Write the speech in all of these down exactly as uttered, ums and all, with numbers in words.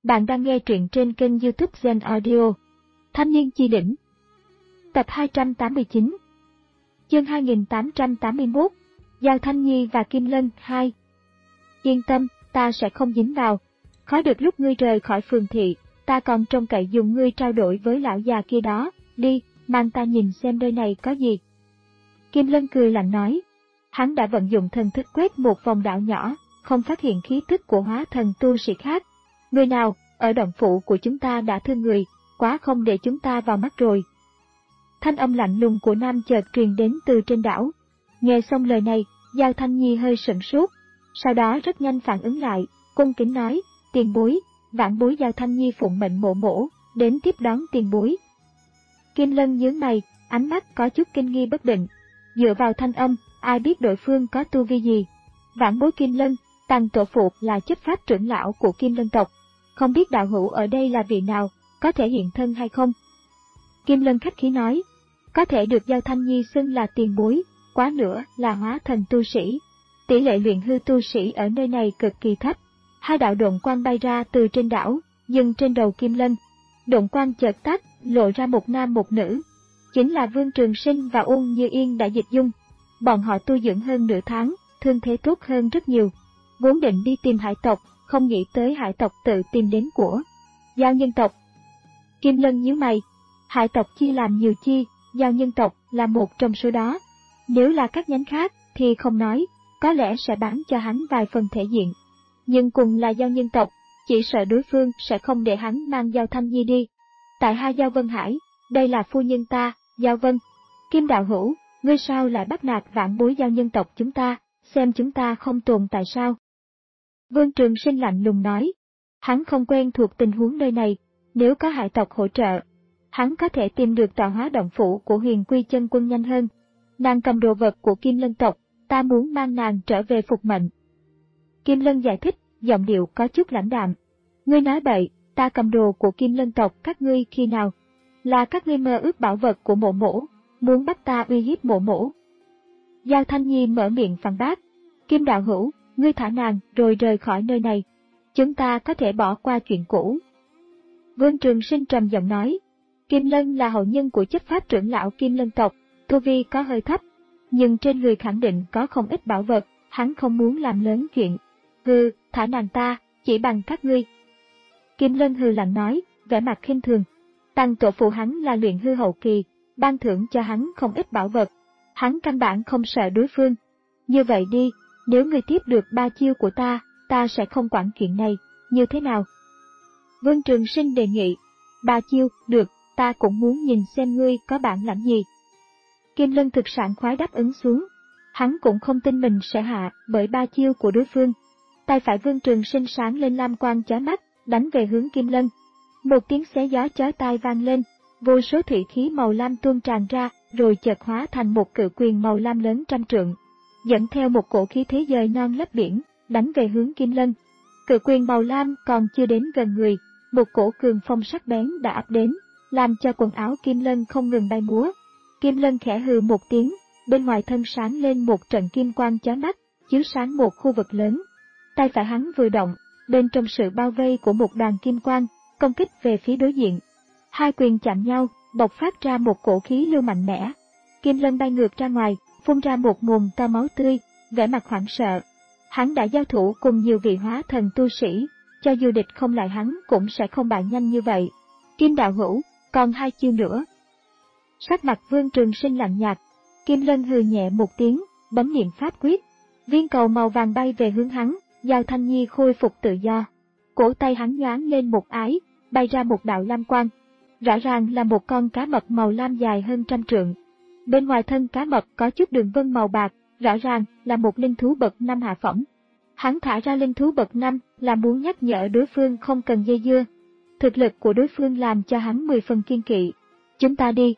Bạn đang nghe truyện trên kênh YouTube Zen Audio. Thanh niên chi đỉnh. Tập hai trăm tám mươi chín. Chương hai nghìn tám trăm tám mươi mốt. Giao Thanh Nhi và Kim Lân hai. Yên tâm, ta sẽ không dính vào. Khó được lúc ngươi rời khỏi phường thị, ta còn trông cậy dùng ngươi trao đổi với lão già kia đó. Đi, mang ta nhìn xem nơi này có gì. Kim Lân cười lạnh nói. Hắn đã vận dụng thần thức quét một vòng đảo nhỏ, không phát hiện khí tức của hóa thần tu sĩ khác. Người nào, ở động phủ của chúng ta đã thương người, quá không để chúng ta vào mắt rồi. Thanh âm lạnh lùng của nam chợt truyền đến từ trên đảo. Nghe xong lời này, Giao Thanh Nhi hơi sửng sốt, sau đó rất nhanh phản ứng lại, cung kính nói, tiền bối, vãn bối Giao Thanh Nhi phụng mệnh mộ mổ, đến tiếp đón tiền bối. Kim Lân nhướng mày, ánh mắt có chút kinh nghi bất định, dựa vào thanh âm, ai biết đối phương có tu vi gì. Vãn bối Kim Lân, Tăng tổ phụ là chấp pháp trưởng lão của Kim Lân tộc, không biết đạo hữu ở đây là vị nào, có thể hiện thân hay không? Kim Lân khách khí nói, có thể được Giao Thanh Nhi xưng là tiền bối, quá nữa là hóa thần tu sĩ. Tỷ lệ luyện hư tu sĩ ở nơi này cực kỳ thấp. Hai đạo độn quang bay ra từ trên đảo, dừng trên đầu Kim Lân. Độn quang chợt tắt, lộ ra một nam một nữ. Chính là Vương Trường Sinh và Uông Như Yên đã dịch dung. Bọn họ tu dưỡng hơn nửa tháng, thương thế tốt hơn rất nhiều. Vốn định đi tìm hải tộc, không nghĩ tới hải tộc tự tìm đến của Giao nhân tộc. Kim Lân nhíu mày, hải tộc chia làm nhiều chi, Giao nhân tộc là một trong số đó. Nếu là các nhánh khác thì không nói, có lẽ sẽ bán cho hắn vài phần thể diện. Nhưng cùng là Giao nhân tộc, chỉ sợ đối phương sẽ không để hắn mang Giao Thanh Nhi đi. Tại hai Giao Vân Hải, đây là phu nhân ta, Giao Vân. Kim đạo hữu, ngươi sao lại bắt nạt vãn bối Giao nhân tộc chúng ta, xem chúng ta không tồn tại sao? Vương Trường Sinh lạnh lùng nói, hắn không quen thuộc tình huống nơi này, nếu có hải tộc hỗ trợ, hắn có thể tìm được tọa hóa động phủ của Huyền Quy Chân Quân nhanh hơn. Nàng cầm đồ vật của Kim Lân tộc, ta muốn mang nàng trở về phục mệnh. Kim Lân giải thích, giọng điệu có chút lãnh đạm. Ngươi nói bậy, ta cầm đồ của Kim Lân tộc các ngươi khi nào? Là các ngươi mơ ước bảo vật của mộ mổ, muốn bắt ta uy hiếp mộ mổ. Giao Thanh Nhi mở miệng phản bác, Kim đạo hữu, ngươi thả nàng rồi rời khỏi nơi này. Chúng ta có thể bỏ qua chuyện cũ. Vương Trường Sinh trầm giọng nói, Kim Lân là hậu nhân của chấp pháp trưởng lão Kim Lân tộc, tu vi có hơi thấp, nhưng trên người khẳng định có không ít bảo vật, hắn không muốn làm lớn chuyện. Hừ, thả nàng ta, chỉ bằng các ngươi. Kim Lân hừ lạnh nói, vẻ mặt khinh thường. Tăng tổ phụ hắn là luyện hư hậu kỳ, ban thưởng cho hắn không ít bảo vật, hắn căn bản không sợ đối phương. Như vậy đi, nếu ngươi tiếp được ba chiêu của ta, ta sẽ không quản chuyện này, như thế nào? Vương Trường Sinh đề nghị, ba chiêu, được, ta cũng muốn nhìn xem ngươi có bản lãnh gì. Kim Lân thực sảng khoái đáp ứng xuống, hắn cũng không tin mình sẽ hạ bởi ba chiêu của đối phương. Tay phải Vương Trường Sinh sáng lên lam quang chói mắt, đánh về hướng Kim Lân. Một tiếng xé gió chói tai vang lên, vô số thủy khí màu lam tuôn tràn ra, rồi chợt hóa thành một cự quyền màu lam lớn trăm trượng, dẫn theo một cổ khí thế dời non lấp biển, đánh về hướng Kim Lân. Cự quyền màu lam còn chưa đến gần người, một cổ cường phong sắc bén đã ập đến, làm cho quần áo Kim Lân không ngừng bay múa. Kim Lân khẽ hừ một tiếng, bên ngoài thân sáng lên một trận kim quang chói mắt, chiếu sáng một khu vực lớn. Tay phải hắn vừa động, bên trong sự bao vây của một đoàn kim quang, công kích về phía đối diện. Hai quyền chạm nhau, bộc phát ra một cổ khí lưu mạnh mẽ. Kim Lân bay ngược ra ngoài, phun ra một nguồn to máu tươi, vẻ mặt hoảng sợ. Hắn đã giao thủ cùng nhiều vị hóa thần tu sĩ, cho dù địch không lại hắn cũng sẽ không bại nhanh như vậy. Kim đạo hữu, còn hai chiêu nữa. Sắc mặt Vương Trường Sinh lạnh nhạt, Kim Lân hừ nhẹ một tiếng, bấm niệm pháp quyết. Viên cầu màu vàng bay về hướng hắn, Giao Thanh Nhi khôi phục tự do. Cổ tay hắn nhoáng lên một ái, bay ra một đạo lam quang. Rõ ràng là một con cá mập màu lam dài hơn trăm trượng. Bên ngoài thân cá mập có chút đường vân màu bạc, rõ ràng là một linh thú bậc năm hạ phẩm. Hắn thả ra linh thú bậc năm là muốn nhắc nhở đối phương không cần dây dưa. Thực lực của đối phương làm cho hắn mười phần kiên kỵ. Chúng ta đi.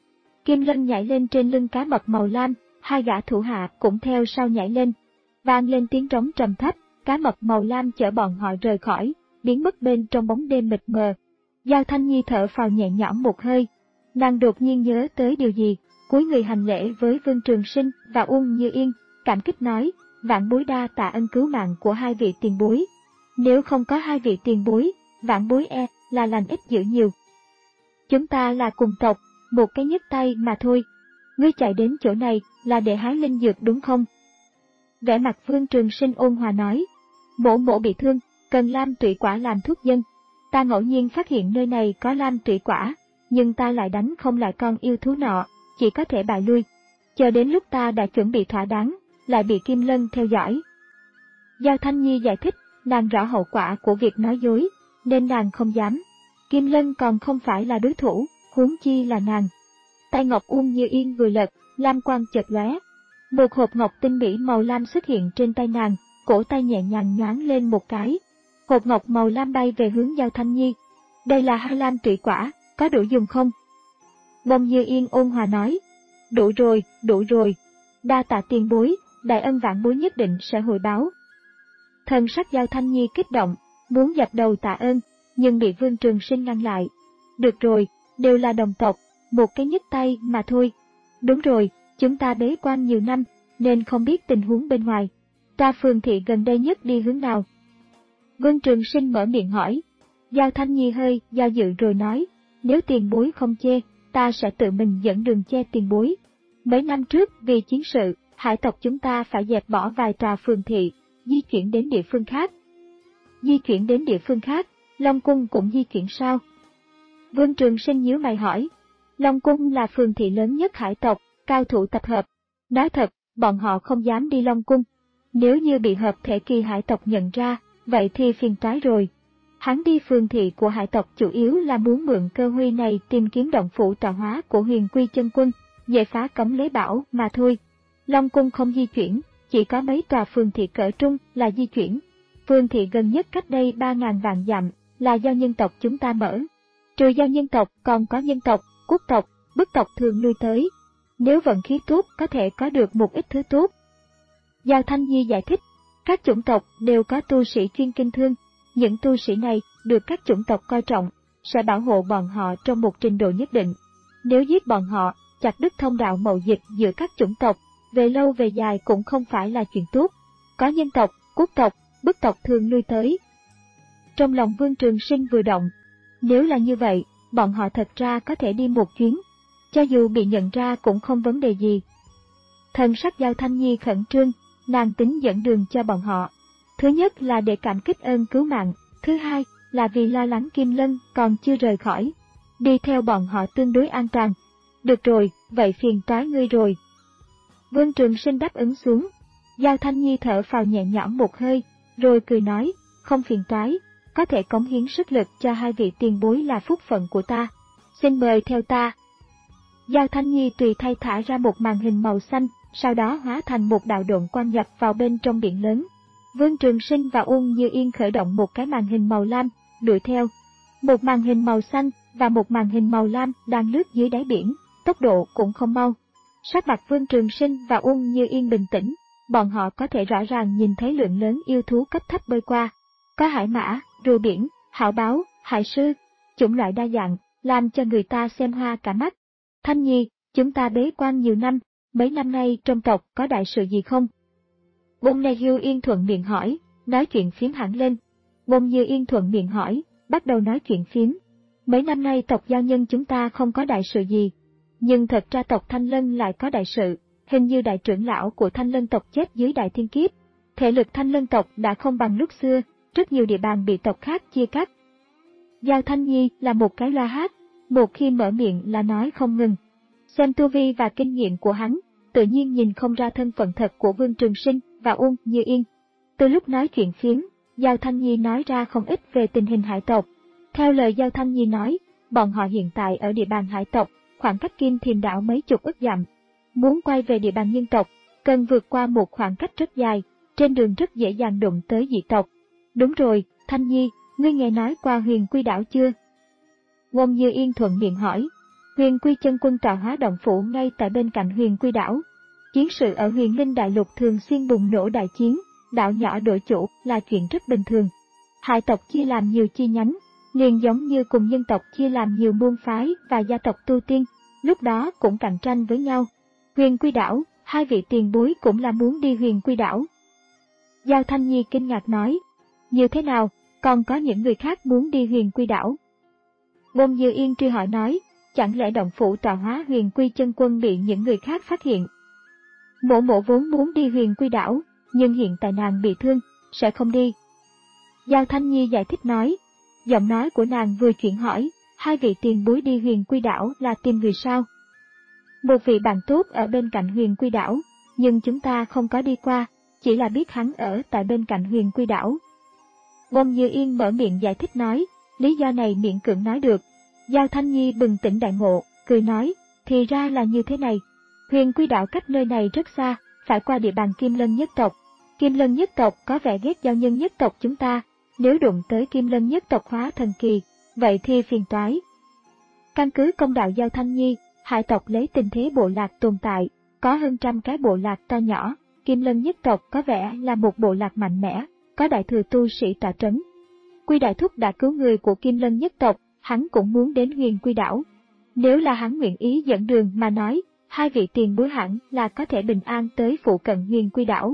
Kim Lân nhảy lên trên lưng cá mập màu lam, hai gã thủ hạ cũng theo sau nhảy lên. Vang lên tiếng trống trầm thấp, cá mập màu lam chở bọn họ rời khỏi, biến mất bên trong bóng đêm mịt mờ. Giao Thanh Nhi thở phào nhẹ nhõm một hơi. Nàng đột nhiên nhớ tới điều gì, cúi người hành lễ với Vương Trường Sinh và Uông Như Yên, cảm kích nói, vãn bối đa tạ ân cứu mạng của hai vị tiền bối. Nếu không có hai vị tiền bối, vãn bối e là lành ít dữ nhiều. Chúng ta là cùng tộc, một cái nhấc tay mà thôi. Ngươi chạy đến chỗ này là để hái linh dược đúng không? Vẻ mặt Vương Trường Sinh ôn hòa nói, mỗ mỗ bị thương, cần lam tụy quả làm thuốc dân. Ta ngẫu nhiên phát hiện nơi này có lam tụy quả, nhưng ta lại đánh không lại con yêu thú nọ, chỉ có thể bại lui. Chờ đến lúc ta đã chuẩn bị thỏa đáng, lại bị Kim Lân theo dõi. Giao Thanh Nhi giải thích, nàng rõ hậu quả của việc nói dối, nên nàng không dám. Kim Lân còn không phải là đối thủ, huống chi là nàng. Tay ngọc Uông Như Yên vừa lật, lam quang chợt lóe. Một hộp ngọc tinh mỹ màu lam xuất hiện trên tay nàng, cổ tay nhẹ nhàng nhoáng lên một cái. Hộp ngọc màu lam bay về hướng Giao Thanh Nhi. Đây là hai lam tụy quả, có đủ dùng không? Bông Như Yên ôn hòa nói, đủ rồi, đủ rồi. Đa tạ tiền bối, đại ân vãn bối nhất định sẽ hồi báo. Thần sắc Giao Thanh Nhi kích động, muốn dập đầu tạ ơn, nhưng bị Vương Trường Sinh ngăn lại. Được rồi, đều là đồng tộc, một cái nhấc tay mà thôi. Đúng rồi, chúng ta bế quan nhiều năm, nên không biết tình huống bên ngoài. Ta phường thị gần đây nhất đi hướng nào? Vương Trường Sinh mở miệng hỏi. Giao Thanh Nhi hơi do dự rồi nói, nếu tiền bối không chê, ta sẽ tự mình dẫn đường che tiền bối. Mấy năm trước vì chiến sự, hải tộc chúng ta phải dẹp bỏ vài tòa phường thị, di chuyển đến địa phương khác. Di chuyển đến địa phương khác, Long Cung cũng di chuyển sao? Vương Trường Sinh nhíu mày hỏi. Long Cung là phường thị lớn nhất hải tộc, cao thủ tập hợp. Nói thật, bọn họ không dám đi Long Cung. Nếu như bị hợp thể kỳ hải tộc nhận ra, vậy thì phiền toái rồi. Hắn đi phường thị của hải tộc chủ yếu là muốn mượn cơ huy này tìm kiếm động phủ tọa hóa của Huyền Quy Chân Quân, dễ phá cấm lấy bảo mà thôi. Long Cung không di chuyển, chỉ có mấy tòa phường thị cỡ trung là di chuyển. Phường thị gần nhất cách đây ba ngàn vạn dặm là do nhân tộc chúng ta mở. Trừ do nhân tộc còn có nhân tộc, quốc tộc, bức tộc thường lui tới. Nếu vận khí tốt có thể có được một ít thứ tốt. Giao Thanh Nhi giải thích, các chủng tộc đều có tu sĩ chuyên kinh thương. Những tu sĩ này được các chủng tộc coi trọng, sẽ bảo hộ bọn họ trong một trình độ nhất định. Nếu giết bọn họ, chặt đứt thông đạo mậu dịch giữa các chủng tộc, về lâu về dài cũng không phải là chuyện tốt. Có nhân tộc, quốc tộc, bức tộc thường lui tới. Trong lòng Vương Trường Sinh vừa động, nếu là như vậy, bọn họ thật ra có thể đi một chuyến, cho dù bị nhận ra cũng không vấn đề gì. Thần sắc Giao Thanh Nhi khẩn trương, nàng tính dẫn đường cho bọn họ. Thứ nhất là để cảm kích ơn cứu mạng, thứ hai là vì lo lắng Kim Lân còn chưa rời khỏi. Đi theo bọn họ tương đối an toàn. Được rồi, vậy phiền toái ngươi rồi. Vương Trường Sinh đáp ứng xuống. Giao Thanh Nhi thở phào nhẹ nhõm một hơi, rồi cười nói, không phiền toái, có thể cống hiến sức lực cho hai vị tiền bối là phúc phận của ta. Xin mời theo ta. Giao Thanh Nhi tùy thay thả ra một màn hình màu xanh, sau đó hóa thành một đạo độn quang nhập vào bên trong biển lớn. Vương Trường Sinh và Uông Như Yên khởi động một cái màn hình màu lam, đuổi theo. Một màn hình màu xanh và một màn hình màu lam đang lướt dưới đáy biển, tốc độ cũng không mau. Sắc mặt Vương Trường Sinh và Uông Như Yên bình tĩnh, bọn họ có thể rõ ràng nhìn thấy lượng lớn yêu thú cấp thấp bơi qua. Có hải mã, rùa biển, hảo báo, hải sư, chủng loại đa dạng, làm cho người ta xem hoa cả mắt. Thanh Nhi, chúng ta bế quan nhiều năm, mấy năm nay trong tộc có đại sự gì không? Bông Như Hiêu Yên thuận miệng hỏi, nói chuyện phím hẳn lên. Bông Như Yên thuận miệng hỏi, bắt đầu nói chuyện phím. Mấy năm nay tộc giao nhân chúng ta không có đại sự gì, nhưng thật ra tộc Thanh Lân lại có đại sự, hình như đại trưởng lão của Thanh Lân tộc chết dưới đại thiên kiếp. Thể lực Thanh Lân tộc đã không bằng lúc xưa, rất nhiều địa bàn bị tộc khác chia cắt. Giao Thanh Nhi là một cái loa hát, một khi mở miệng là nói không ngừng. Xem tu vi và kinh nghiệm của hắn, tự nhiên nhìn không ra thân phận thật của Vương Trường Sinh và Uông Như Yên. Từ lúc nói chuyện phiếm, Giao Thanh Nhi nói ra không ít về tình hình hải tộc. Theo lời Giao Thanh Nhi nói, bọn họ hiện tại ở địa bàn hải tộc, khoảng cách Kim Thiềm đảo mấy chục ức dặm. Muốn quay về địa bàn nhân tộc, cần vượt qua một khoảng cách rất dài, trên đường rất dễ dàng đụng tới dị tộc. Đúng rồi, Thanh Nhi, ngươi nghe nói qua Huyền Quy đảo chưa? Uông Như Yên thuận miệng hỏi. Huyền Quy Chân Quân tọa hóa động phủ ngay tại bên cạnh Huyền Quy đảo. Chiến sự ở Huyền Linh Đại Lục thường xuyên bùng nổ đại chiến, đảo nhỏ đổi chủ là chuyện rất bình thường. Hải tộc chia làm nhiều chi nhánh, liền giống như cùng nhân tộc chia làm nhiều môn phái và gia tộc tu tiên, lúc đó cũng cạnh tranh với nhau. Huyền Quy đảo, hai vị tiền bối cũng là muốn đi Huyền Quy đảo. Giao Thanh Nhi kinh ngạc nói, như thế nào, còn có những người khác muốn đi Huyền Quy đảo. Bôn Dư Yên truy hỏi nói, chẳng lẽ động phủ tọa hóa Huyền Quy chân quân bị những người khác phát hiện? Mộ mộ vốn muốn đi Huyền Quy đảo, nhưng hiện tại nàng bị thương, sẽ không đi. Giao Thanh Nhi giải thích nói, giọng nói của nàng vừa chuyển hỏi, hai vị tiền bối đi Huyền Quy đảo là tìm người sao? Một vị bạn tốt ở bên cạnh Huyền Quy đảo, nhưng chúng ta không có đi qua, chỉ là biết hắn ở tại bên cạnh Huyền Quy đảo. Bôn Dư Yên mở miệng giải thích nói, lý do này miễn cưỡng nói được. Giao Thanh Nhi bừng tỉnh đại ngộ, cười nói, thì ra là như thế này. Huyền Quy đảo cách nơi này rất xa, phải qua địa bàn Kim Lân nhất tộc. Kim Lân nhất tộc có vẻ ghét giao nhân nhất tộc chúng ta, nếu đụng tới Kim Lân nhất tộc hóa thần kỳ, vậy thì phiền toái. Căn cứ công đạo Giao Thanh Nhi, hải tộc lấy tình thế bộ lạc tồn tại, có hơn trăm cái bộ lạc to nhỏ, Kim Lân nhất tộc có vẻ là một bộ lạc mạnh mẽ, có đại thừa tu sĩ tọa trấn. Quy Đại Thúc đã cứu người của Kim Lân nhất tộc, hắn cũng muốn đến Huyền Quy đảo. Nếu là hắn nguyện ý dẫn đường mà nói, hai vị tiền bối hẳn là có thể bình an tới phụ cận Huyền Quy đảo.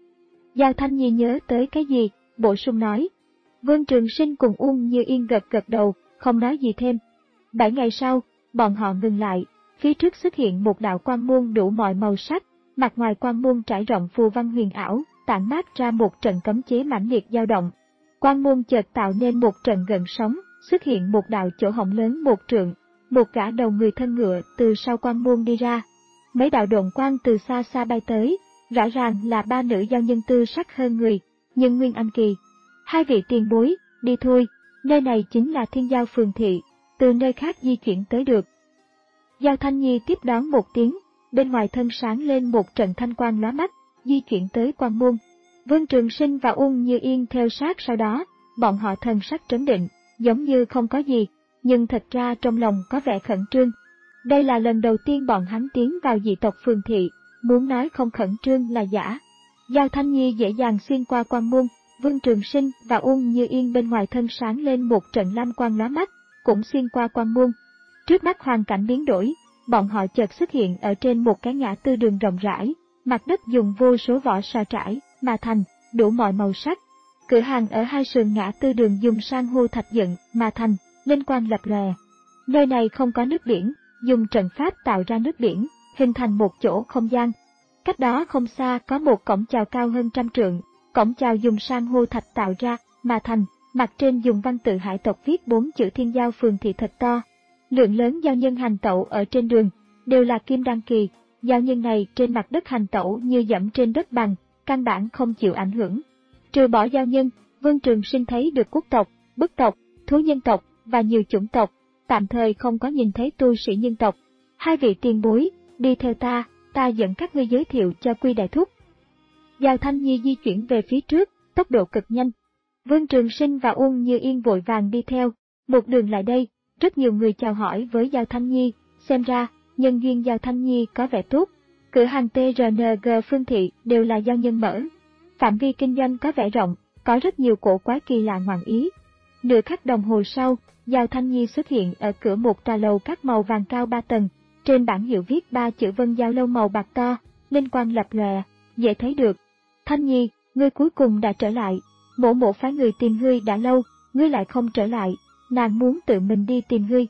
Giao Thanh Nhi nhớ tới cái gì, bổ sung nói. Vương Trường Sinh cùng Uông Như Yên gật gật đầu, không nói gì thêm. Bảy ngày sau, bọn họ ngừng lại, phía trước xuất hiện một đạo quang môn đủ mọi màu sắc, mặt ngoài quang môn trải rộng phù văn huyền ảo, tản mát ra một trận cấm chế mãnh liệt dao động. Quang môn chợt tạo nên một trận gợn sóng, xuất hiện một đạo chỗ hổng lớn một trượng, một gã đầu người thân ngựa từ sau quang môn đi ra. Mấy đạo độn quang từ xa xa bay tới, rõ ràng là ba nữ giao nhân tư sắc hơn người, nhưng nguyên anh kỳ. Hai vị tiền bối, đi thôi, nơi này chính là Thiên Giao Phường Thị, từ nơi khác di chuyển tới được. Giao Thanh Nhi tiếp đón một tiếng, bên ngoài thân sáng lên một trận thanh quang lóa mắt, di chuyển tới quang môn. Vương Trường Sinh và Uông Như Yên theo sát sau đó, bọn họ thần sắc trấn định, giống như không có gì, nhưng thật ra trong lòng có vẻ khẩn trương. Đây là lần đầu tiên bọn hắn tiến vào dị tộc Phường Thị, muốn nói không khẩn trương là giả. Giao Thanh Nhi dễ dàng xuyên qua quang môn, Vương Trường Sinh và Uông Như Yên bên ngoài thân sáng lên một trận lam quang lóa mắt, cũng xuyên qua quang môn. Trước mắt hoàn cảnh biến đổi, bọn họ chợt xuất hiện ở trên một cái ngã tư đường rộng rãi, mặt đất dùng vô số vỏ sò trải mà thành, đủ mọi màu sắc. Cửa hàng ở hai sườn ngã tư đường dùng san hô thạch dựng mà thành, linh quang lập lòe. Nơi này không có nước biển, dùng trận pháp tạo ra nước biển, hình thành một chỗ không gian. Cách đó không xa có một cổng chào cao hơn trăm trượng, cổng chào dùng san hô thạch tạo ra mà thành, mặt trên dùng văn tự hải tộc viết bốn chữ Thiên Giao Phường Thị thật to. Lượng lớn giao nhân hành tẩu ở trên đường, đều là kim đăng kỳ, giao nhân này trên mặt đất hành tẩu như dẫm trên đất bằng, căn bản không chịu ảnh hưởng. Trừ bỏ giao nhân, Vương Trường Sinh thấy được quốc tộc, bức tộc, thú nhân tộc và nhiều chủng tộc, tạm thời không có nhìn thấy tu sĩ nhân tộc. Hai vị tiền bối, đi theo ta, ta dẫn các ngươi giới thiệu cho Quy Đại Thúc. Giao Thanh Nhi di chuyển về phía trước, tốc độ cực nhanh. Vương Trường Sinh và Uông Như Yên vội vàng đi theo, một đường lại đây, rất nhiều người chào hỏi với Giao Thanh Nhi, xem ra, nhân duyên Giao Thanh Nhi có vẻ tốt. Cửa hàng tê rờ en giê Phương Thị đều là giao nhân mở. Phạm vi kinh doanh có vẻ rộng, có rất nhiều cổ quái kỳ lạ ngoạn ý. Nửa khắc đồng hồ sau, Giao Thanh Nhi xuất hiện ở cửa một tòa lầu các màu vàng cao ba tầng, trên bảng hiệu viết ba chữ Vân Giao Lâu màu bạc to, linh quang lập lòe, dễ thấy được. Thanh Nhi, ngươi cuối cùng đã trở lại, mộ mộ phái người tìm ngươi đã lâu, ngươi lại không trở lại, nàng muốn tự mình đi tìm ngươi.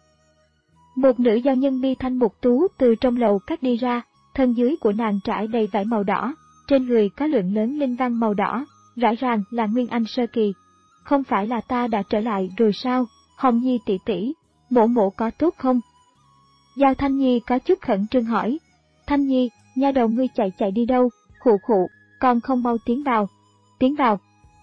Một nữ giao nhân mi thanh mục tú từ trong lầu các đi ra, thân dưới của nàng trải đầy vải màu đỏ, trên người có lượng lớn linh văn màu đỏ, rõ ràng là Nguyên Anh sơ kỳ. Không phải là ta đã trở lại rồi sao, Hồng Nhi tỷ tỷ, mộ mộ có tốt không? Giao Thanh Nhi có chút khẩn trương hỏi. Thanh Nhi, nha đầu ngươi chạy chạy đi đâu, khụ khụ, còn không mau tiến vào, tiến vào.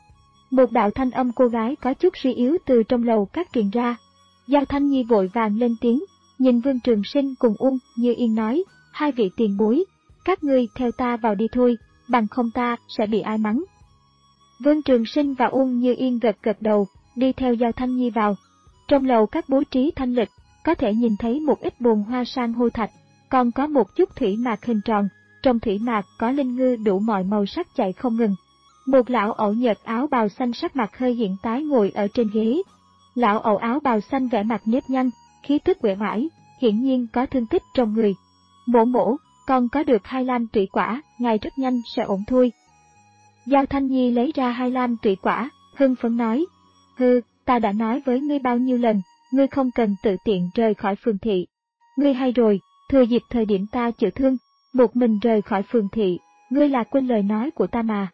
Một đạo thanh âm cô gái có chút suy yếu từ trong lầu các truyền ra. Giao Thanh Nhi vội vàng lên tiếng, nhìn Vương Trường Sinh cùng Uông Như Yên nói, hai vị tiền bối, các ngươi theo ta vào đi thôi, bằng không ta sẽ bị ai mắng. Vương Trường Sinh và Uông Như Yên gật gật đầu, đi theo Giao Thanh Nhi vào. Trong lầu các bố trí thanh lịch, có thể nhìn thấy một ít bồn hoa san hô thạch, còn có một chút thủy mạc hình tròn, trong thủy mạc có linh ngư đủ mọi màu sắc chạy không ngừng. Một lão ẩu nhợt áo bào xanh sắc mặt hơi hiện tái ngồi ở trên ghế. Lão ẩu áo bào xanh vẻ mặt nếp nhăn, khí tức uể oải, hiển nhiên có thương tích trong người. Mổ mổ, còn có được hai lam tụy quả, ngài rất nhanh sẽ ổn thôi. Giao Thanh Nhi lấy ra hai lam tụy quả, hưng phấn nói. Hừ, ta đã nói với ngươi bao nhiêu lần, ngươi không cần tự tiện rời khỏi phường thị. Ngươi hay rồi, thừa dịp thời điểm ta chữa thương, một mình rời khỏi phường thị, ngươi là quên lời nói của ta mà.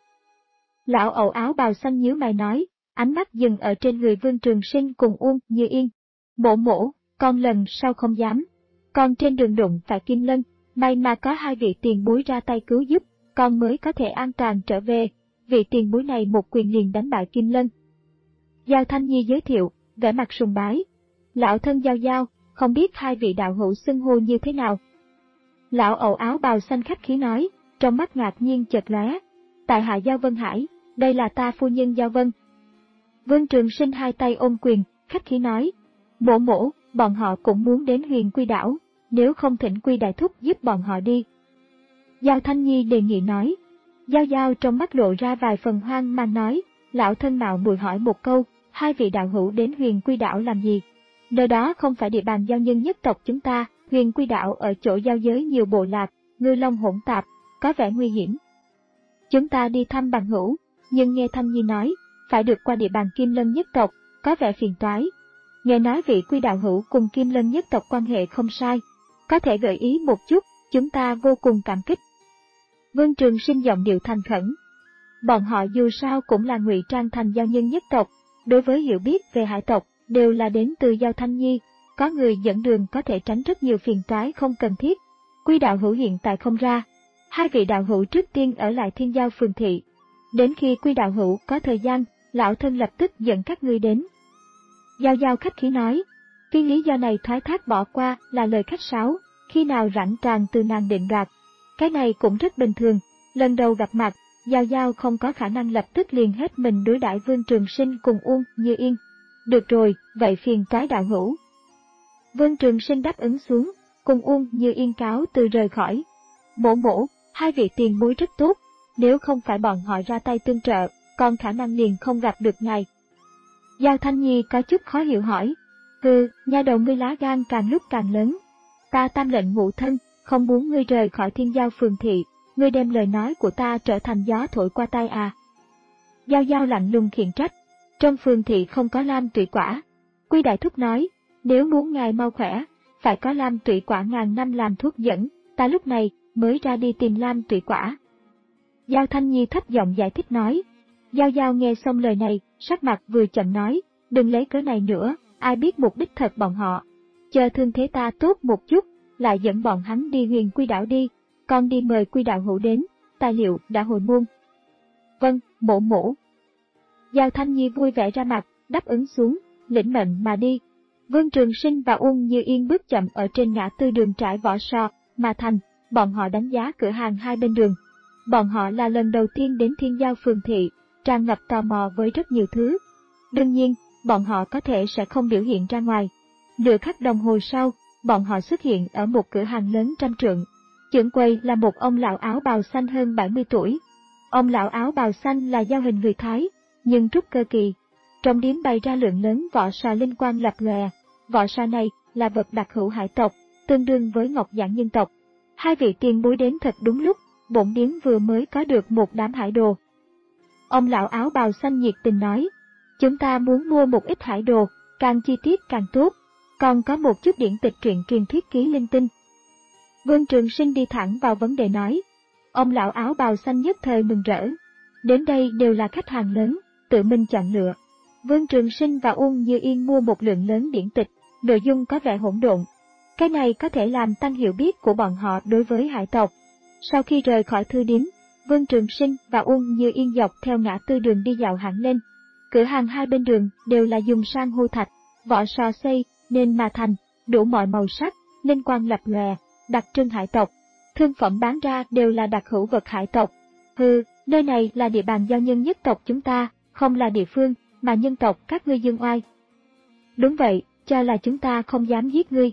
Lão ẩu áo bào xanh nhíu mày nói, ánh mắt dừng ở trên người Vương Trường Sinh cùng Uông Như Yên. Mổ mổ, con lần sau không dám. Con trên đường đụng phải Kim Lân, may mà có hai vị tiền bối ra tay cứu giúp, con mới có thể an toàn trở về. Vị tiền bối này một quyền liền đánh bại Kim Lân. Giao Thanh Nhi giới thiệu, vẻ mặt sùng bái. Lão thân Giao Giao, không biết hai vị đạo hữu xưng hô như thế nào. Lão ẩu áo bào xanh khách khí nói, trong mắt ngạc nhiên chợt lóe. Tại hạ Giao Vân Hải, đây là ta phu nhân Giao Vân. Vương Trường Sinh hai tay ôm quyền, khách khí nói. Mổ mổ, bọn họ cũng muốn đến Huyền Quy đảo, nếu không thỉnh Quy đại thúc giúp bọn họ đi. Giao Thanh Nhi đề nghị nói. Giao Giao trong mắt lộ ra vài phần hoang mang nói, lão thân mạo muội hỏi một câu, hai vị đạo hữu đến Huyền Quy đảo làm gì? Nơi đó không phải địa bàn giao nhân nhất tộc chúng ta, Huyền Quy đảo ở chỗ giao giới nhiều bộ lạc, ngư long hỗn tạp, có vẻ nguy hiểm. Chúng ta đi thăm bằng hữu, nhưng nghe Thanh Nhi nói, phải được qua địa bàn Kim Lân nhất tộc, có vẻ phiền toái. Nghe nói vị Quy đạo hữu cùng Kim Lân nhất tộc quan hệ không sai, có thể gợi ý một chút, chúng ta vô cùng cảm kích. Vương Trường Sinh giọng điệu thành khẩn. Bọn họ dù sao cũng là ngụy trang thành giao nhân nhất tộc, đối với hiểu biết về hải tộc, đều là đến từ Giao Thanh Nhi, có người dẫn đường có thể tránh rất nhiều phiền toái không cần thiết. Quy đạo hữu hiện tại không ra, hai vị đạo hữu trước tiên ở lại Thiên Giao phường thị. Đến khi Quy đạo hữu có thời gian, lão thân lập tức dẫn các ngươi đến. Giao Giao khách khí nói, vì lý do này thoái thác bỏ qua là lời khách sáo, khi nào rảnh tràn từ nàng định đoạt. Cái này cũng rất bình thường, lần đầu gặp mặt, Giao Giao không có khả năng lập tức liền hết mình đối đãi Vương Trường Sinh cùng Uông Như Yên. Được rồi, vậy phiền toái đạo hữu. Vương Trường Sinh đáp ứng xuống, cùng Uông Như Yên cáo từ rời khỏi. Mổ mổ, hai vị tiền bối rất tốt, nếu không phải bọn họ ra tay tương trợ, còn khả năng liền không gặp được ngài. Giao Thanh Nhi có chút khó hiểu hỏi, hừ, nha đầu ngươi lá gan càng lúc càng lớn. Ta tam lệnh ngũ thân, không muốn ngươi rời khỏi Thiên Giao phường thị, ngươi đem lời nói của ta trở thành gió thổi qua tai à. Giao Giao lạnh lùng khiển trách, trong phường thị không có lam tụy quả. Quy đại thúc nói, nếu muốn ngài mau khỏe, phải có lam tụy quả ngàn năm làm thuốc dẫn, ta lúc này mới ra đi tìm lam tụy quả. Giao Thanh Nhi thấp giọng giải thích nói. Giao Giao nghe xong lời này, sắc mặt vừa chậm nói, đừng lấy cớ này nữa, ai biết mục đích thật bọn họ. Chờ thương thế ta tốt một chút, lại dẫn bọn hắn đi Huyền Quy đảo đi, con đi mời Quy đạo hữu đến, tài liệu đã hồi môn. Vâng, mổ mổ. Giao Thanh Nhi vui vẻ ra mặt, đáp ứng xuống, lĩnh mệnh mà đi. Vương Trường Sinh và Uông Như Yên bước chậm ở trên ngã tư đường trải võ sò, mà thành, bọn họ đánh giá cửa hàng hai bên đường. Bọn họ là lần đầu tiên đến Thiên Giao phường thị, tràn ngập tò mò với rất nhiều thứ. Đương nhiên, bọn họ có thể sẽ không biểu hiện ra ngoài. Nửa khắc đồng hồ sau, bọn họ xuất hiện ở một cửa hàng lớn trăm trượng. Trưởng quầy là một ông lão áo bào xanh hơn bảy mươi tuổi. Ông lão áo bào xanh là giao hình người Thái, nhưng trúc cơ kỳ. Trong điếm bày ra lượng lớn vỏ sò linh quang lập lòe. Vỏ sò này là vật đặc hữu hải tộc, tương đương với ngọc giản nhân tộc. Hai vị tiền bối đến thật đúng lúc, bổn điếm vừa mới có được một đám hải đồ. Ông lão áo bào xanh nhiệt tình nói, chúng ta muốn mua một ít hải đồ, càng chi tiết càng tốt, còn có một chút điển tịch truyện truyền thuyết ký linh tinh. Vương Trường Sinh đi thẳng vào vấn đề nói, ông lão áo bào xanh nhất thời mừng rỡ. Đến đây đều là khách hàng lớn, tự mình chọn lựa. Vương Trường Sinh và Uông Như Yên mua một lượng lớn điển tịch, nội dung có vẻ hỗn độn. Cái này có thể làm tăng hiểu biết của bọn họ đối với hải tộc. Sau khi rời khỏi thư điếm, Vương Trường Sinh và Uông Như Yên dọc theo ngã tư đường đi dạo hẳn lên. Cửa hàng hai bên đường đều là dùng san hô thạch, vỏ sò xây nên mà thành, đủ mọi màu sắc, linh quang lập lòe, đặc trưng hải tộc. Thương phẩm bán ra đều là đặc hữu vật hải tộc. Hừ, nơi này là địa bàn giao nhân nhất tộc chúng ta, không là địa phương mà nhân tộc các ngươi dương oai. Đúng vậy, cho là chúng ta không dám giết ngươi.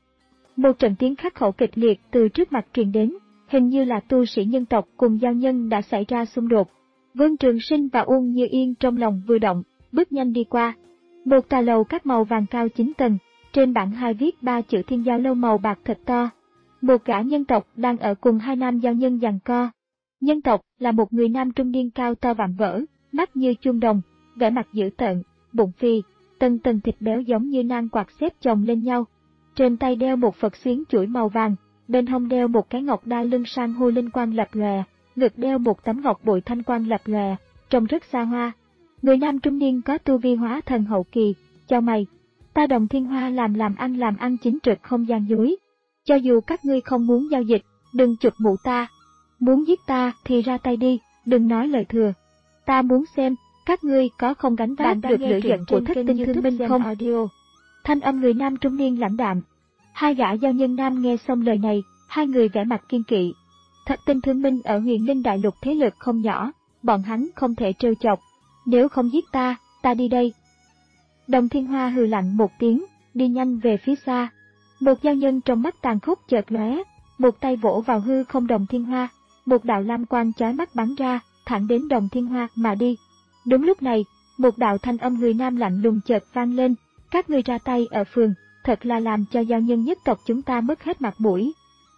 Một trận tiếng khắc khẩu kịch liệt từ trước mặt truyền đến, hình như là tu sĩ nhân tộc cùng giao nhân đã xảy ra xung đột. Vương Trường Sinh và Uông Như Yên trong lòng vừa động, bước nhanh đi qua. Một tòa lầu các màu vàng cao chín tầng, trên bảng hai viết ba chữ Thiên Giao lâu màu bạc thật to. Một gã nhân tộc đang ở cùng hai nam giao nhân giằng co. Nhân tộc là một người nam trung niên cao to vạm vỡ, mắt như chuông đồng, vẻ mặt dữ tợn, bụng phì, tầng tầng thịt béo giống như nang quạt xếp chồng lên nhau. Trên tay đeo một Phật xuyến chuỗi màu vàng, bên hông đeo một cái ngọc đai lưng sang hô linh quang lập lòe, ngực đeo một tấm ngọc bội thanh quang lập lòe, trông rất xa hoa. Người nam trung niên có tu vi hóa thần hậu kỳ, chào mày, ta Đồng Thiên Hoa làm làm ăn làm ăn chính trực không gian dối. Cho dù các ngươi không muốn giao dịch, đừng chụp mũ ta. Muốn giết ta thì ra tay đi, đừng nói lời thừa. Ta muốn xem, các ngươi có không gánh vác được lửa giận của Thất Tinh Thương Minh không? Audio. Thanh âm người nam trung niên lãnh đạm. Hai gã giao nhân nam nghe xong lời này, hai người vẻ mặt kiên kỵ. Thất Tinh Thương Minh ở Huyền Linh Đại Lục thế lực không nhỏ, bọn hắn không thể trêu chọc. Nếu không giết ta, ta đi đây. Đồng Thiên Hoa hừ lạnh một tiếng, đi nhanh về phía xa. Một giao nhân trong mắt tàn khốc chợt lóe, một tay vỗ vào hư không Đồng Thiên Hoa, một đạo lam quang chói mắt bắn ra, thẳng đến Đồng Thiên Hoa mà đi. Đúng lúc này, một đạo thanh âm người nam lạnh lùng chợt vang lên, các ngươi ra tay ở phường, thật là làm cho giao nhân nhất tộc chúng ta mất hết mặt mũi.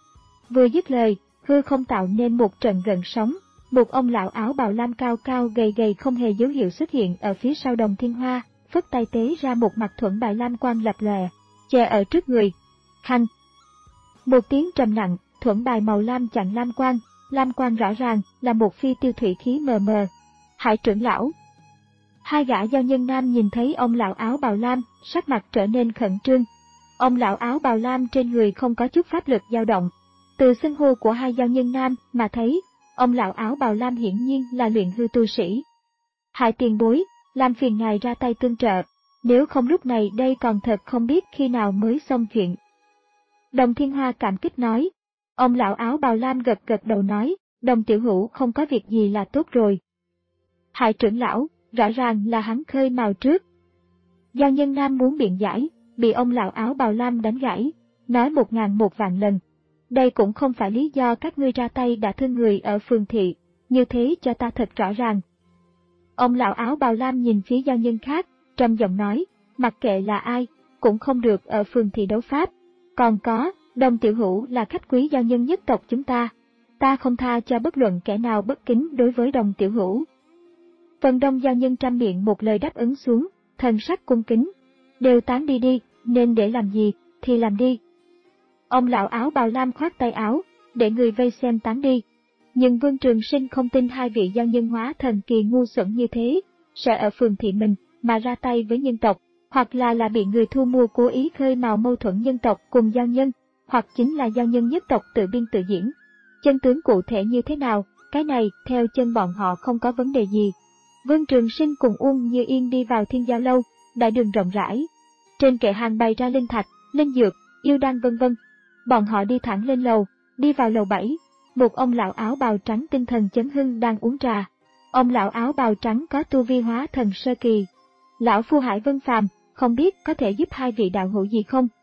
Vừa dứt lời, hư không tạo nên một trận gợn sóng, một ông lão áo bào lam cao cao gầy gầy không hề dấu hiệu xuất hiện ở phía sau Đồng Thiên Hoa, phất tay tế ra một mặt thuẫn bài lam quang lập lòe, che ở trước người. Khanh. Một tiếng trầm nặng, thuẫn bài màu lam chặn lam quang, lam quang rõ ràng là một phi tiêu thủy khí mờ mờ. Hải trưởng lão. Hai gã giao nhân nam nhìn thấy ông lão áo bào lam, sắc mặt trở nên khẩn trương. Ông lão áo bào lam trên người không có chút pháp lực dao động. Từ xưng hô của hai giao nhân nam mà thấy, ông lão áo bào lam hiển nhiên là luyện hư tu sĩ. Hải tiền bối, làm phiền ngài ra tay tương trợ, nếu không lúc này đây còn thật không biết khi nào mới xong chuyện. Đồng Thiên Hoa cảm kích nói. Ông lão áo bào lam gật gật đầu nói, Đồng tiểu hữu không có việc gì là tốt rồi. Hải trưởng lão, rõ ràng là hắn khơi mào trước. Giao nhân nam muốn biện giải, bị ông lão áo bào lam đánh gãy, nói một ngàn một vạn lần. Đây cũng không phải lý do các ngươi ra tay đã thương người ở phường thị, như thế cho ta thật rõ ràng. Ông lão áo bào lam nhìn phía giao nhân khác, trầm giọng nói, mặc kệ là ai, cũng không được ở phường thị đấu pháp. Còn có, Đồng tiểu hữu là khách quý giao nhân nhất tộc chúng ta, ta không tha cho bất luận kẻ nào bất kính đối với Đồng tiểu hữu. Phần đông giao nhân trăm miệng một lời đáp ứng xuống, thần sắc cung kính, đều tán đi đi, nên để làm gì, thì làm đi. Ông lão áo bào lam khoát tay áo, để người vây xem tán đi. Nhưng Vương Trường Sinh không tin hai vị giao nhân hóa thần kỳ ngu xuẩn như thế, sẽ ở phường thị mình mà ra tay với nhân tộc, hoặc là là bị người thu mua cố ý khơi mào mâu thuẫn nhân tộc cùng giao nhân, hoặc chính là giao nhân nhất tộc tự biên tự diễn. Chân tướng cụ thể như thế nào, cái này theo chân bọn họ không có vấn đề gì. Vương Trường Sinh cùng Uông Như Yên đi vào Thiên Giao Lâu, đại đường rộng rãi. Trên kệ hàng bày ra linh thạch, linh dược, yêu đan vân vân. Bọn họ đi thẳng lên lầu, đi vào lầu bảy. Một ông lão áo bào trắng tinh thần chấn hưng đang uống trà. Ông lão áo bào trắng có tu vi hóa thần sơ kỳ. Lão phu Hải Vân Phàm, không biết có thể giúp hai vị đạo hữu gì không?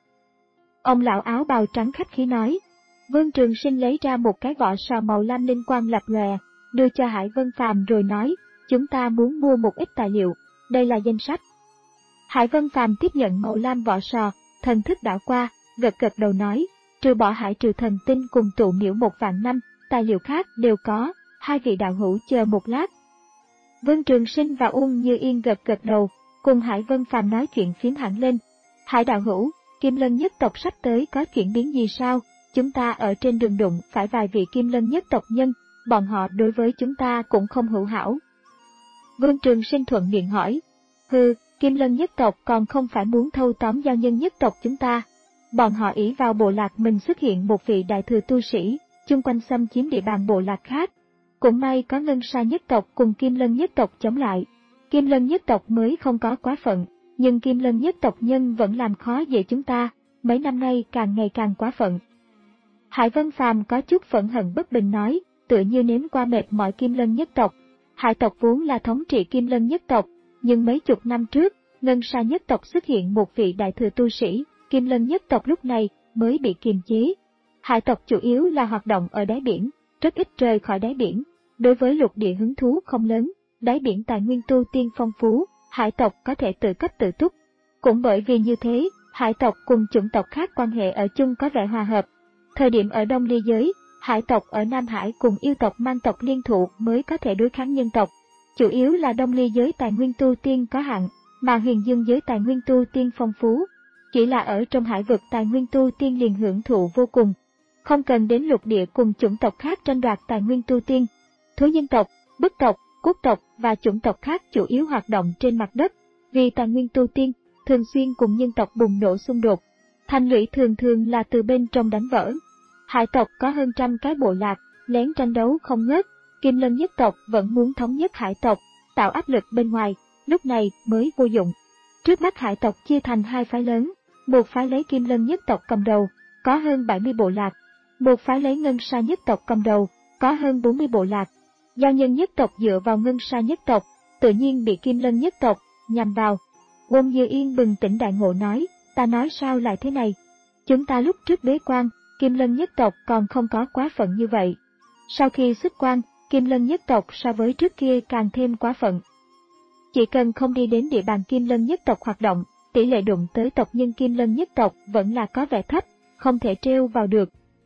Ông lão áo bào trắng khách khí nói. Vương Trường Sinh lấy ra một cái vỏ sò màu lam linh quang lập lòe, đưa cho Hải Vân Phàm rồi nói, chúng ta muốn mua một ít tài liệu, đây là danh sách. Hải Vân Phàm tiếp nhận màu lam vỏ sò, thần thức đảo qua, gật gật đầu nói, trừ bỏ hải trừ thần tinh cùng tụ miễu một vạn năm, tài liệu khác đều có, hai vị đạo hữu chờ một lát. Vương Trường Sinh và Uông Như Yên gật gật đầu, cùng Hải Vân Phàm nói chuyện phím hẳn lên. Hải đạo hữu, Kim Lân nhất tộc sắp tới có chuyển biến gì sao? Chúng ta ở trên đường đụng phải vài vị Kim Lân nhất tộc nhân, bọn họ đối với chúng ta cũng không hữu hảo. Vương Trường Sinh thuận miệng hỏi, hừ, Kim Lân nhất tộc còn không phải muốn thâu tóm giao nhân nhất tộc chúng ta. Bọn họ ỷ vào bộ lạc mình xuất hiện một vị đại thừa tu sĩ, chung quanh xâm chiếm địa bàn bộ lạc khác. Cũng may có Ngân Sa nhất tộc cùng Kim Lân nhất tộc chống lại. Kim Lân nhất tộc mới không có quá phận, nhưng Kim Lân nhất tộc nhân vẫn làm khó dễ chúng ta, mấy năm nay càng ngày càng quá phận. Hải Vân Phàm có chút phẫn hận bất bình nói, tựa như nếm qua mệt mỏi Kim Lân nhất tộc. Hải tộc vốn là thống trị Kim Lân nhất tộc, nhưng mấy chục năm trước, Ngân Sa nhất tộc xuất hiện một vị đại thừa tu sĩ, Kim Lân nhất tộc lúc này mới bị kiềm chế. Hải tộc chủ yếu là hoạt động ở đáy biển, rất ít rời khỏi đáy biển. Đối với lục địa hứng thú không lớn, đáy biển tài nguyên tu tiên phong phú, hải tộc có thể tự cấp tự túc. Cũng bởi vì như thế, hải tộc cùng chủng tộc khác quan hệ ở chung có vẻ hòa hợp. Thời điểm ở Đông Ly giới, hải tộc ở Nam Hải cùng yêu tộc Man tộc liên thủ mới có thể đối kháng nhân tộc. Chủ yếu là Đông Ly giới tài nguyên tu tiên có hạn, mà huyền dương giới tài nguyên tu tiên phong phú. Chỉ là ở trong hải vực tài nguyên tu tiên liền hưởng thụ vô cùng. Không cần đến lục địa cùng chủng tộc khác tranh đoạt tài nguyên tu tiên. Thú nhân tộc, bức tộc, quốc tộc và chủng tộc khác chủ yếu hoạt động trên mặt đất. Vì tài nguyên tu tiên, thường xuyên cùng nhân tộc bùng nổ xung đột. Thành lũy thường thường là từ bên trong đánh vỡ. Hải tộc có hơn trăm cái bộ lạc, lén tranh đấu không ngớt. Kim Lân nhất tộc vẫn muốn thống nhất hải tộc, tạo áp lực bên ngoài, lúc này mới vô dụng. Trước mắt hải tộc chia thành hai phái lớn, một phái lấy Kim Lân nhất tộc cầm đầu, có hơn bảy mươi bộ lạc. Một phái lấy Ngân Sa nhất tộc cầm đầu, có hơn bốn mươi bộ lạc. Giao Nhân nhất tộc dựa vào Ngân Sa nhất tộc, tự nhiên bị Kim Lân nhất tộc nhằm vào. Uông Như Yên bừng tỉnh đại ngộ nói, ta nói sao lại thế này? Chúng ta lúc trước bế quan, Kim Lân nhất tộc còn không có quá phận như vậy. Sau khi xuất quan, Kim Lân nhất tộc so với trước kia càng thêm quá phận. Chỉ cần không đi đến địa bàn Kim Lân nhất tộc hoạt động, tỷ lệ đụng tới tộc nhân Kim Lân nhất tộc vẫn là có vẻ thấp, không thể trêu vào được.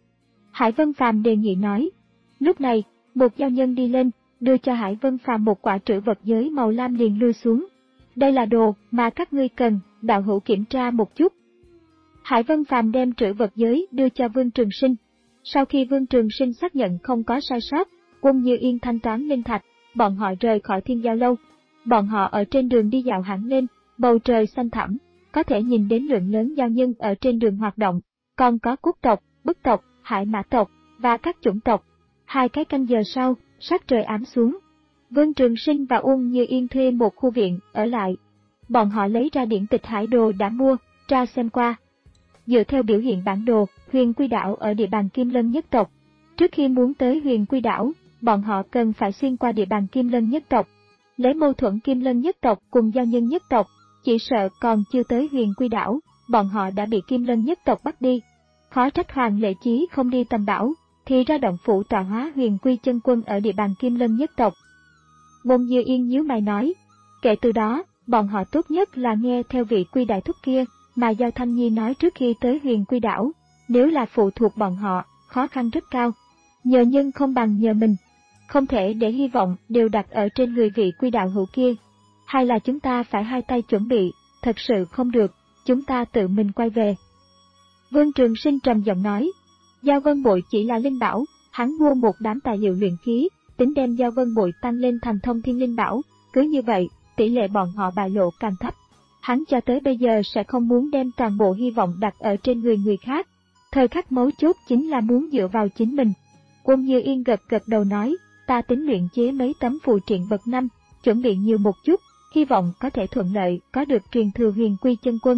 Hải Vân Phàm đề nghị nói. Lúc này, một giao nhân đi lên, đưa cho Hải Vân Phàm một quả trữ vật giới màu lam liền lui xuống. Đây là đồ mà các ngươi cần, đạo hữu kiểm tra một chút. Hải Vân Phàm đem trữ vật giới đưa cho Vương Trường Sinh. Sau khi Vương Trường Sinh xác nhận không có sai sót, Uông Như Yên thanh toán linh thạch, bọn họ rời khỏi Thiên Giao Lâu. Bọn họ ở trên đường đi dạo hẳn lên, bầu trời xanh thẳm, có thể nhìn đến lượng lớn giao nhân ở trên đường hoạt động, còn có quốc tộc, bức tộc, hải mã tộc và các chủng tộc. Hai cái canh giờ sau, sắc trời ám xuống. Vương Trường Sinh và Uông Như Yên thuê một khu viện ở lại. Bọn họ lấy ra điển tịch hải đồ đã mua, tra xem qua. Dựa theo biểu hiện bản đồ, Huyền Quy đảo ở địa bàn Kim Lân nhất tộc. Trước khi muốn tới Huyền Quy đảo, bọn họ cần phải xuyên qua địa bàn Kim Lân nhất tộc. Lấy mâu thuẫn Kim Lân nhất tộc cùng giao nhân nhất tộc, chỉ sợ còn chưa tới Huyền Quy đảo, bọn họ đã bị Kim Lân nhất tộc bắt đi. Khó trách Hoàng Lệ Chí không đi tầm bảo, thì ra động phủ tọa hóa Huyền Quy chân quân ở địa bàn Kim Lân nhất tộc. Uông Như Yên nhíu mày nói, kể từ đó, bọn họ tốt nhất là nghe theo vị Quy đại thúc kia mà Giao Thanh Nhi nói trước khi tới Huyền Quy đảo. Nếu là phụ thuộc bọn họ, khó khăn rất cao. Nhờ nhân không bằng nhờ mình. Không thể để hy vọng đều đặt ở trên người vị Quy đạo hữu kia. Hay là chúng ta phải hai tay chuẩn bị, thật sự không được, chúng ta tự mình quay về. Vương Trường Sinh trầm giọng nói, Giao Vân Bội chỉ là linh bảo, hắn mua một đám tài liệu luyện khí, tính đem Giao Vân Bội tăng lên thành thông thiên linh bảo, cứ như vậy, tỷ lệ bọn họ bại lộ càng thấp. Hắn cho tới bây giờ sẽ không muốn đem toàn bộ hy vọng đặt ở trên người người khác. Thời khắc mấu chốt chính là muốn dựa vào chính mình. Uông Như Yên gật gật đầu nói, ta tính luyện chế mấy tấm phù triện vật năm, chuẩn bị nhiều một chút, hy vọng có thể thuận lợi có được truyền thừa Huyền Quy chân quân.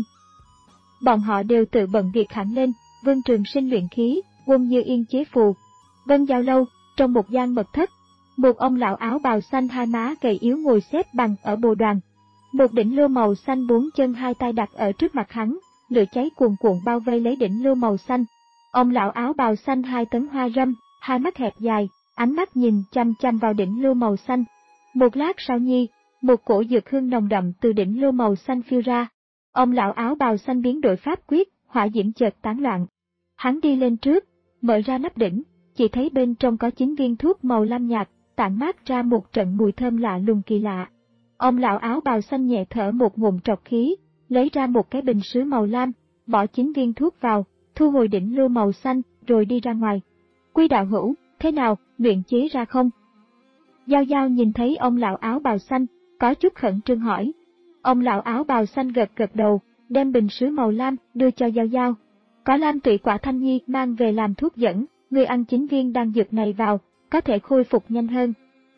Bọn họ đều tự bận việc hẳn lên, Vương Trường Sinh luyện khí, Uông Như Yên chế phù. Vân Giao Lâu, trong một gian mật thất, một ông lão áo bào xanh hai má gầy yếu ngồi xếp bằng ở bồ đoàn. Một đỉnh lô màu xanh bốn chân hai tay đặt ở trước mặt hắn, lửa cháy cuồn cuộn bao vây lấy đỉnh lô màu xanh. Ông lão áo bào xanh hai tấn hoa râm, hai mắt hẹp dài, ánh mắt nhìn chăm chăm vào đỉnh lô màu xanh. Một lát sau nhi, một cổ dược hương nồng đậm từ đỉnh lô màu xanh phiêu ra. Ông lão áo bào xanh biến đổi pháp quyết, hỏa diễm chợt tán loạn. Hắn đi lên trước, mở ra nắp đỉnh, chỉ thấy bên trong có chín viên thuốc màu lam nhạt, tản mát ra một trận mùi thơm lạ lùng kỳ lạ. Ông lão áo bào xanh nhẹ thở một ngụm trọc khí, lấy ra một cái bình sứ màu lam, bỏ chín viên thuốc vào, thu hồi đỉnh lô màu xanh, rồi đi ra ngoài. Quy đạo hữu, thế nào, luyện chế ra không? Giao Giao nhìn thấy ông lão áo bào xanh, có chút khẩn trương hỏi. Ông lão áo bào xanh gật gật đầu, đem bình sứ màu lam đưa cho Giao Giao. Có lam tụy quả Thanh Nhi mang về làm thuốc dẫn, người ăn chín viên đan dược này vào, có thể khôi phục nhanh hơn.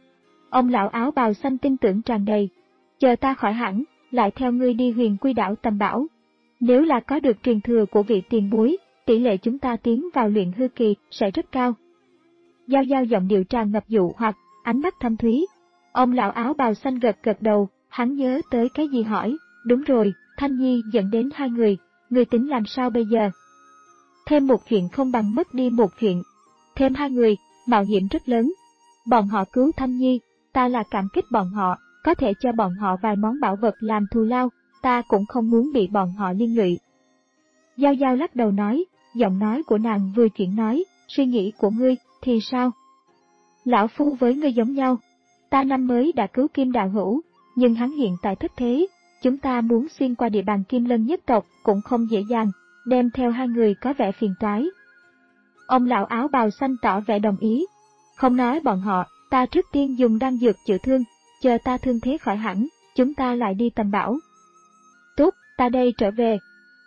Ông lão áo bào xanh tin tưởng tràn đầy. Chờ ta khỏi hẳn, lại theo ngươi đi Huyền Quy đảo tầm bảo. Nếu là có được truyền thừa của vị tiền bối, tỷ lệ chúng ta tiến vào luyện hư kỳ sẽ rất cao. Giao Giao giọng điệu tràn ngập dụ hoặc, ánh mắt thâm thúy. Ông lão áo bào xanh gật gật đầu, hắn nhớ tới cái gì hỏi, đúng rồi, Thanh Nhi dẫn đến hai người, người tính làm sao bây giờ? Thêm một chuyện không bằng mất đi một chuyện. Thêm hai người, mạo hiểm rất lớn. Bọn họ cứu Thanh Nhi, ta là cảm kích bọn họ, có thể cho bọn họ vài món bảo vật làm thù lao, ta cũng không muốn bị bọn họ liên lụy. Giao Giao lắc đầu nói, giọng nói của nàng vừa chuyển nói, suy nghĩ của ngươi, thì sao? Lão phu với ngươi giống nhau, ta năm mới đã cứu Kim đạo hữu, nhưng hắn hiện tại thất thế, chúng ta muốn xuyên qua địa bàn Kim Lân nhất tộc cũng không dễ dàng, đem theo hai người có vẻ phiền toái. Ông lão áo bào xanh tỏ vẻ đồng ý. Không nói bọn họ, ta trước tiên dùng đan dược chữa thương, chờ ta thương thế khỏi hẳn, chúng ta lại đi tầm bảo. Tốt, ta đây trở về.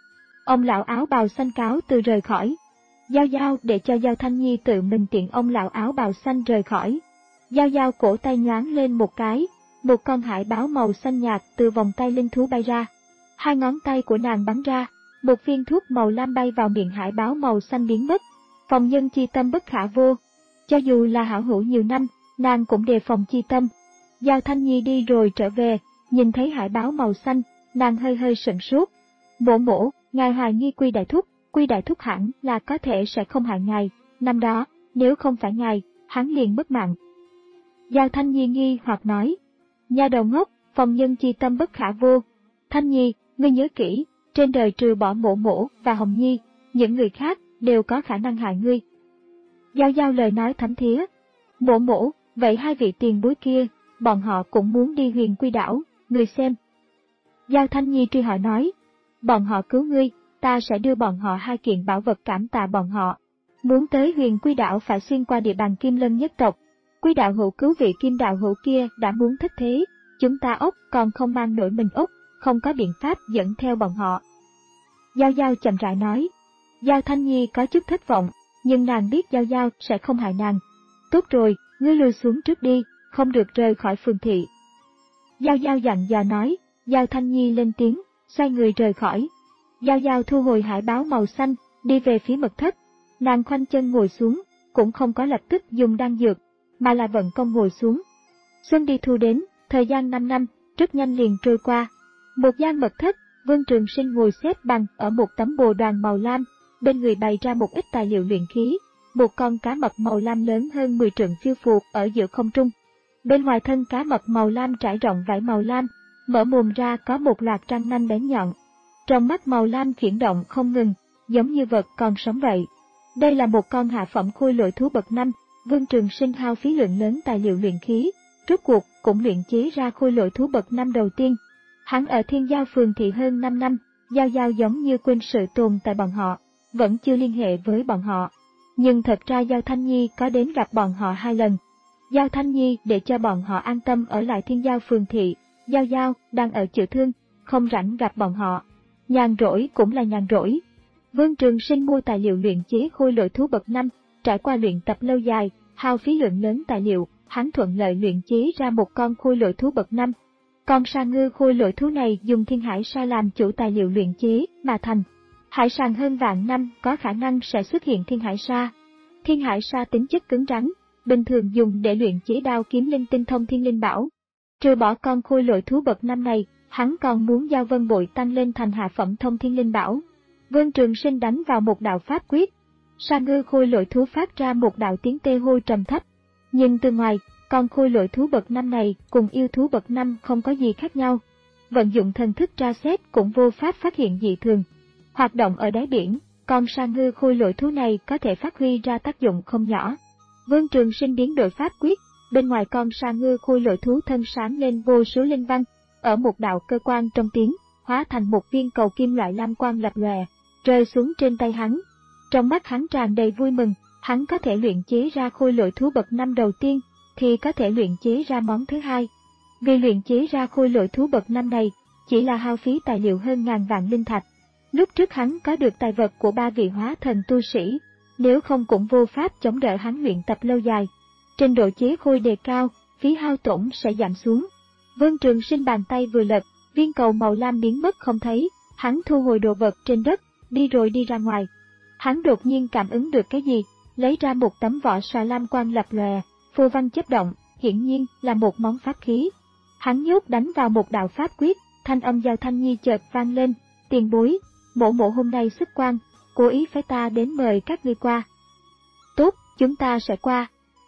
Ông lão áo bào xanh cáo từ rời khỏi. Giao Giao để cho Giao Thanh Nhi tự mình tiện ông lão áo bào xanh rời khỏi. Giao Giao cổ tay nhoáng lên một cái, một con hải báo màu xanh nhạt từ vòng tay linh thú bay ra. Hai ngón tay của nàng bắn ra, một viên thuốc màu lam bay vào miệng hải báo màu xanh biến mất. Phòng nhân chi tâm bất khả vô. Cho dù là hảo hữu nhiều năm, nàng cũng đề phòng chi tâm. Giao Thanh Nhi đi rồi trở về, nhìn thấy hải báo màu xanh, nàng hơi hơi sửng sốt. Mổ mổ, ngài hoài nghi Quy Đại Thúc, Quy Đại Thúc hẳn là có thể sẽ không hại ngài, năm đó, nếu không phải ngài, hắn liền mất mạng. Giao Thanh Nhi nghi hoặc nói, nha đầu ngốc, phòng nhân chi tâm bất khả vô. Thanh Nhi, ngươi nhớ kỹ, trên đời trừ bỏ mổ mổ và Hồng Nhi, những người khác đều có khả năng hại ngươi. Giao Giao lời nói thấm thía. Mổ mổ, vậy hai vị tiền bối kia, bọn họ cũng muốn đi Huyền Quy đảo, ngươi xem. Giao Thanh Nhi truy hỏi nói, bọn họ cứu ngươi, ta sẽ đưa bọn họ hai kiện bảo vật cảm tạ bọn họ. Muốn tới Huyền Quy đảo phải xuyên qua địa bàn Kim Lân nhất tộc. Quy đạo hữu cứu vị Kim đạo hữu kia đã muốn thất thế, chúng ta ốc còn không mang nổi mình ốc, không có biện pháp dẫn theo bọn họ. Giao Giao chậm rãi nói. Giao Thanh Nhi có chút thất vọng, nhưng nàng biết Giao Giao sẽ không hại nàng. Tốt rồi, ngươi lùi xuống trước đi, không được rời khỏi phường thị. Giao Giao dặn dò nói. Giao Thanh Nhi lên tiếng, xoay người rời khỏi. Giao Giao thu hồi hải báo màu xanh, đi về phía mật thất. Nàng khoanh chân ngồi xuống, cũng không có lập tức dùng đan dược, mà là vận công ngồi xuống. Xuân đi thu đến, thời gian năm năm, rất nhanh liền trôi qua. Một gian mật thất, Vương Trường Sinh ngồi xếp bằng ở một tấm bồ đoàn màu lam, bên người bày ra một ít tài liệu luyện khí. Một con cá mập màu lam lớn hơn mười trượng phiêu phù ở giữa không trung. Bên ngoài thân cá mập màu lam trải rộng vảy màu lam, mở mồm ra có một loạt răng nanh bén nhọn. Trong mắt màu lam chuyển động không ngừng, giống như vật còn sống vậy. Đây là một con hạ phẩm khôi lỗi thú bậc năm, Vương Trường Sinh hao phí lượng lớn tài liệu luyện khí, rốt cuộc cũng luyện chế ra khôi lỗi thú bậc năm đầu tiên. Hắn ở Thiên Giao phường thị hơn năm năm, Giao Giao giống như quên sự tồn tại bọn họ, vẫn chưa liên hệ với bọn họ. Nhưng thật ra Giao Thanh Nhi có đến gặp bọn họ hai lần. Giao Thanh Nhi để cho bọn họ an tâm ở lại Thiên Giao phường thị, Giao Giao đang ở chữa thương, không rảnh gặp bọn họ. Nhàn rỗi cũng là nhàn rỗi. Vương Trường Sinh mua tài liệu luyện chế khôi lỗi thú bậc năm, trải qua luyện tập lâu dài, hao phí lượng lớn tài liệu, hắn thuận lợi luyện chế ra một con khôi lỗi thú bậc năm. Con sa ngư khôi lỗi thú này dùng thiên hải sa làm chủ tài liệu luyện chế mà thành. Hải sàng hơn vạn năm có khả năng sẽ xuất hiện thiên hải sa. Thiên hải sa tính chất cứng rắn, bình thường dùng để luyện chế đao kiếm linh tinh thông thiên linh bảo. Trừ bỏ con khôi lỗi thú bậc năm này, hắn còn muốn giao vân bội tăng lên thành hạ phẩm thông thiên linh bảo. Vương Trường Sinh đánh vào một đạo pháp quyết. Sa ngư khôi lỗi thú phát ra một đạo tiếng tê hôi trầm thấp. Nhưng từ ngoài, con khôi lỗi thú bậc năm này cùng yêu thú bậc năm không có gì khác nhau. Vận dụng thần thức tra xét cũng vô pháp phát hiện dị thường. Hoạt động ở đáy biển, con sa ngư khôi lỗi thú này có thể phát huy ra tác dụng không nhỏ. Vương Trường Sinh biến đổi pháp quyết, bên ngoài con sa ngư khôi lỗi thú thân sáng lên vô số linh văn, ở một đạo cơ quan trong tiếng, hóa thành một viên cầu kim loại lam quang lập lòe, rơi xuống trên tay hắn. Trong mắt hắn tràn đầy vui mừng, hắn có thể luyện chế ra khôi lỗi thú bậc năm đầu tiên, thì có thể luyện chế ra món thứ hai. Vì luyện chế ra khôi lỗi thú bậc năm này, chỉ là hao phí tài liệu hơn ngàn vạn linh thạch. Lúc trước hắn có được tài vật của ba vị hóa thần tu sĩ, nếu không cũng vô pháp chống đỡ hắn luyện tập lâu dài. Trình độ chế khôi đề cao, phí hao tổn sẽ giảm xuống. Vương Trường Sinh bàn tay vừa lật, viên cầu màu lam biến mất không thấy, hắn thu hồi đồ vật trên đất, đi rồi đi ra ngoài. Hắn đột nhiên cảm ứng được cái gì, lấy ra một tấm vỏ sò lam quang lập lòe, phù văn chớp động, hiển nhiên là một món pháp khí. Hắn nhốt đánh vào một đạo pháp quyết, thanh âm Giao Thanh Nhi chợt vang lên, tiền bối, mổ mổ hôm nay xuất quan, cố ý phái ta đến mời các ngươi qua. Tốt, chúng ta sẽ qua.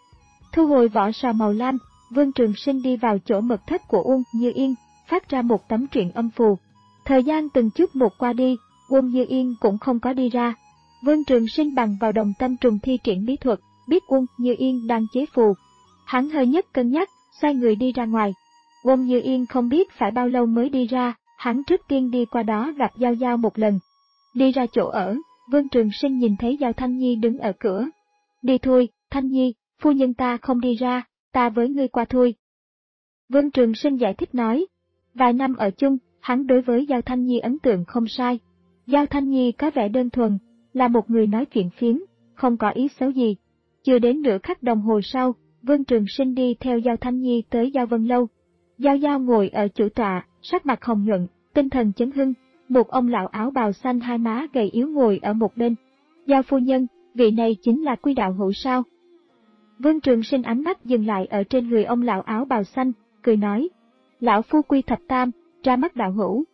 Thu hồi vỏ sò màu lam, Vương Trường Sinh đi vào chỗ mật thất của Uông Như Yên, phát ra một tấm truyện âm phù. Thời gian từng chút một qua đi, Uông Như Yên cũng không có đi ra. Vương Trường Sinh bằng vào đồng tâm trùng thi triển bí thuật, biết Uông Như Yên đang chế phù. Hắn hơi nhất cân nhắc, xoay người đi ra ngoài. Uông Như Yên không biết phải bao lâu mới đi ra, hắn trước tiên đi qua đó gặp Giao Giao một lần. Đi ra chỗ ở, Vương Trường Sinh nhìn thấy Giao Thanh Nhi đứng ở cửa. Đi thôi, Thanh Nhi, phu nhân ta không đi ra, ta với ngươi qua thôi. Vương Trường Sinh giải thích nói, vài năm ở chung, hắn đối với Giao Thanh Nhi ấn tượng không sai. Giao Thanh Nhi có vẻ đơn thuần, là một người nói chuyện phiếm, không có ý xấu gì. Chưa đến nửa khắc đồng hồ sau, Vương Trường Sinh đi theo Giao Thanh Nhi tới Giao Vân Lâu. Giao Giao ngồi ở chủ tọa, sắc mặt hồng nhuận, tinh thần chấn hưng. Một ông lão áo bào xanh hai má gầy yếu ngồi ở một bên. Giao phu nhân, vị này chính là Quy đạo hữu sao? Vương Trường Sinh ánh mắt dừng lại ở trên người ông lão áo bào xanh, cười nói, lão phu Quy thập tam, ra mắt đạo hữu.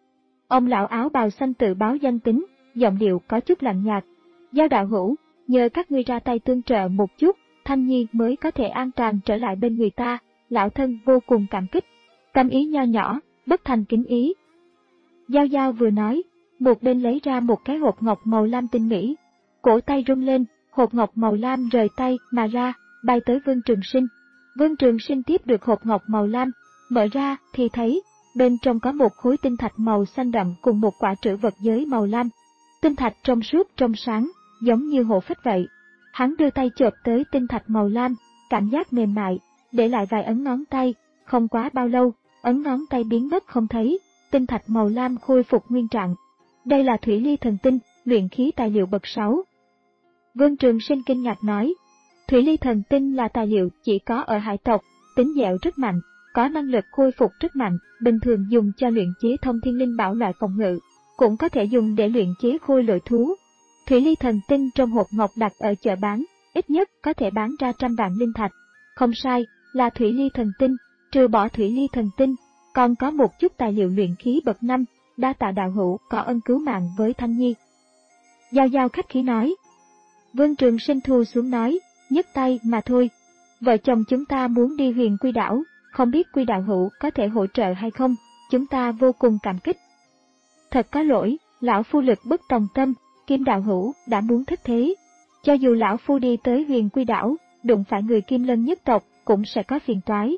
Ông lão áo bào xanh tự báo danh tính, giọng điệu có chút lạnh nhạt. Giao đạo hữu, nhờ các ngươi ra tay tương trợ một chút, Thanh Nhi mới có thể an toàn trở lại bên người ta, lão thân vô cùng cảm kích. Tâm ý nho nhỏ, bất thành kính ý. Giao Giao vừa nói, một bên lấy ra một cái hộp ngọc màu lam tinh mỹ. Cổ tay rung lên, hộp ngọc màu lam rời tay mà ra, bay tới Vương Trường Sinh. Vương Trường Sinh tiếp được hộp ngọc màu lam, mở ra thì thấy, bên trong có một khối tinh thạch màu xanh đậm cùng một quả trữ vật giới màu lam. Tinh thạch trong suốt trong sáng, giống như hồ phách vậy. Hắn đưa tay chộp tới tinh thạch màu lam, cảm giác mềm mại, để lại vài ấn ngón tay, không quá bao lâu, ấn ngón tay biến mất không thấy, tinh thạch màu lam khôi phục nguyên trạng. Đây là thủy ly thần tinh, luyện khí tài liệu bậc sáu. Vương Trường Sinh kinh ngạc nói, thủy ly thần tinh là tài liệu chỉ có ở hải tộc, tính dẻo rất mạnh, có năng lực khôi phục rất mạnh, bình thường dùng cho luyện chế thông thiên linh bảo loại phòng ngự, cũng có thể dùng để luyện chế khôi lội thú. Thủy ly thần tinh trong hộp ngọc đặt ở chợ bán, ít nhất có thể bán ra trăm vạn linh thạch. Không sai, là thủy ly thần tinh, trừ bỏ thủy ly thần tinh, còn có một chút tài liệu luyện khí bậc năm, đa tạ đạo hữu có ân cứu mạng với Thanh Nhi. Giao Giao khách khí nói. Vương Trường Sinh thu xuống nói, nhấc tay mà thôi. Vợ chồng chúng ta muốn đi Huyền Quy đảo, không biết Quy đạo hữu có thể hỗ trợ hay không, chúng ta vô cùng cảm kích. Thật có lỗi, lão phu lực bất tòng tâm, Kim đạo hữu đã muốn thất thế. Cho dù lão phu đi tới Huyền Quy đảo, đụng phải người Kim Lân nhất tộc, cũng sẽ có phiền toái.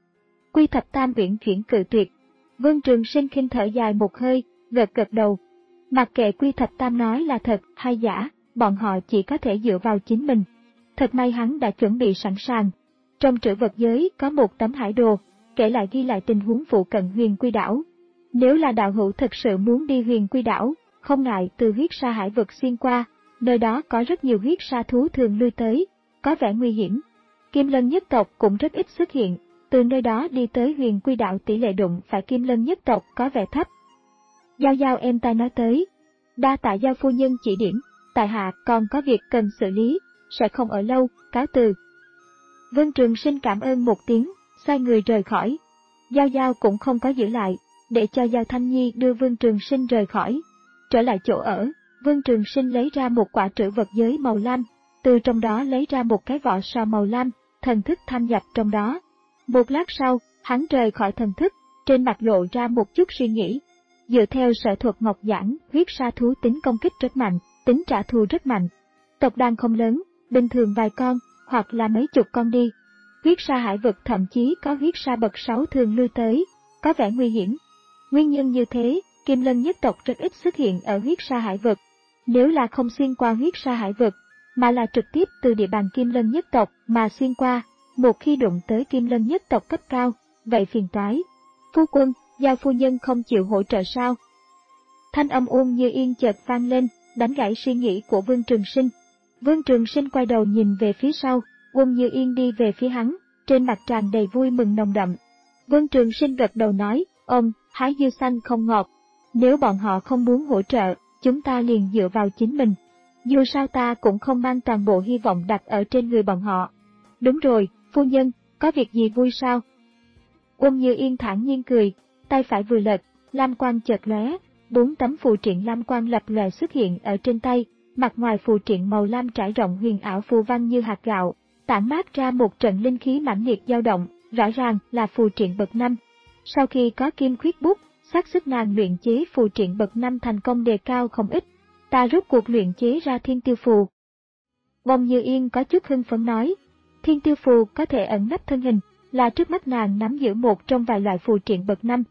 Quy thập tam uyển chuyển cự tuyệt. Vương Trường Sinh khinh thở dài một hơi, gật gật đầu. Mặc kệ Quy thập tam nói là thật hay giả, bọn họ chỉ có thể dựa vào chính mình. Thật may hắn đã chuẩn bị sẵn sàng. Trong trữ vật giới có một tấm hải đồ, kể lại ghi lại tình huống phụ cận Huyền Quy đảo. Nếu là đạo hữu thực sự muốn đi Huyền Quy đảo, không ngại từ huyết sa hải vực xuyên qua, nơi đó có rất nhiều huyết sa thú thường lui tới, có vẻ nguy hiểm. Kim Lân nhất tộc cũng rất ít xuất hiện, từ nơi đó đi tới Huyền Quy đảo tỷ lệ đụng phải Kim Lân nhất tộc có vẻ thấp. Giao Giao em tai nói tới, đa tạ Giao phu nhân chỉ điểm, tại hạ còn có việc cần xử lý, sẽ không ở lâu, cáo từ. Vương Trường Sinh cảm ơn một tiếng, xoay người rời khỏi. Giao Giao cũng không có giữ lại, để cho Giao Thanh Nhi đưa Vương Trường Sinh rời khỏi. Trở lại chỗ ở, Vương Trường Sinh lấy ra một quả trữ vật giới màu lam, từ trong đó lấy ra một cái vỏ sò màu lam, thần thức tham nhập trong đó. Một lát sau, hắn rời khỏi thần thức, trên mặt lộ ra một chút suy nghĩ. Dựa theo sở thuật Ngọc Giảng, huyết sa thú tính công kích rất mạnh, tính trả thù rất mạnh. Tộc đàn không lớn, bình thường vài con, hoặc là mấy chục con đi. Huyết sa hải vực thậm chí có huyết sa bậc sáu thường lui tới, có vẻ nguy hiểm. Nguyên nhân như thế, Kim Lân nhất tộc rất ít xuất hiện ở huyết sa hải vực. Nếu là không xuyên qua huyết sa hải vực, mà là trực tiếp từ địa bàn Kim Lân nhất tộc mà xuyên qua, một khi đụng tới Kim Lân nhất tộc cấp cao, vậy phiền toái. Phu quân, Giao phu nhân không chịu hỗ trợ sao? Thanh âm Uông Như Yên chợt vang lên, đánh gãy suy nghĩ của Vương Trường Sinh. Vương Trường Sinh quay đầu nhìn về phía sau, Uông Như Yên đi về phía hắn, trên mặt tràn đầy vui mừng nồng đậm. Vương Trường Sinh gật đầu nói, ôm, hái dưa xanh không ngọt. Nếu bọn họ không muốn hỗ trợ, chúng ta liền dựa vào chính mình. Dù sao ta cũng không mang toàn bộ hy vọng đặt ở trên người bọn họ. Đúng rồi, phu nhân, có việc gì vui sao? Uông Như Yên thản nhiên cười, tay phải vừa lật, lam quang chợt lóe, bốn tấm phù triện lam quang lập lòe xuất hiện ở trên tay, mặt ngoài phù triện màu lam trải rộng huyền ảo phù văn như hạt gạo, tản mát ra một trận linh khí mãnh liệt dao động, rõ ràng là phù triện bậc năm. Sau khi có kim khuyết bút, xác suất nàng luyện chế phù triện bậc năm thành công đề cao không ít. Ta rốt cuộc luyện chế ra thiên tiêu phù. Uông Như Yên có chút hưng phấn nói, thiên tiêu phù có thể ẩn nấp thân hình, là trước mắt nàng nắm giữ một trong vài loại phù triện bậc năm.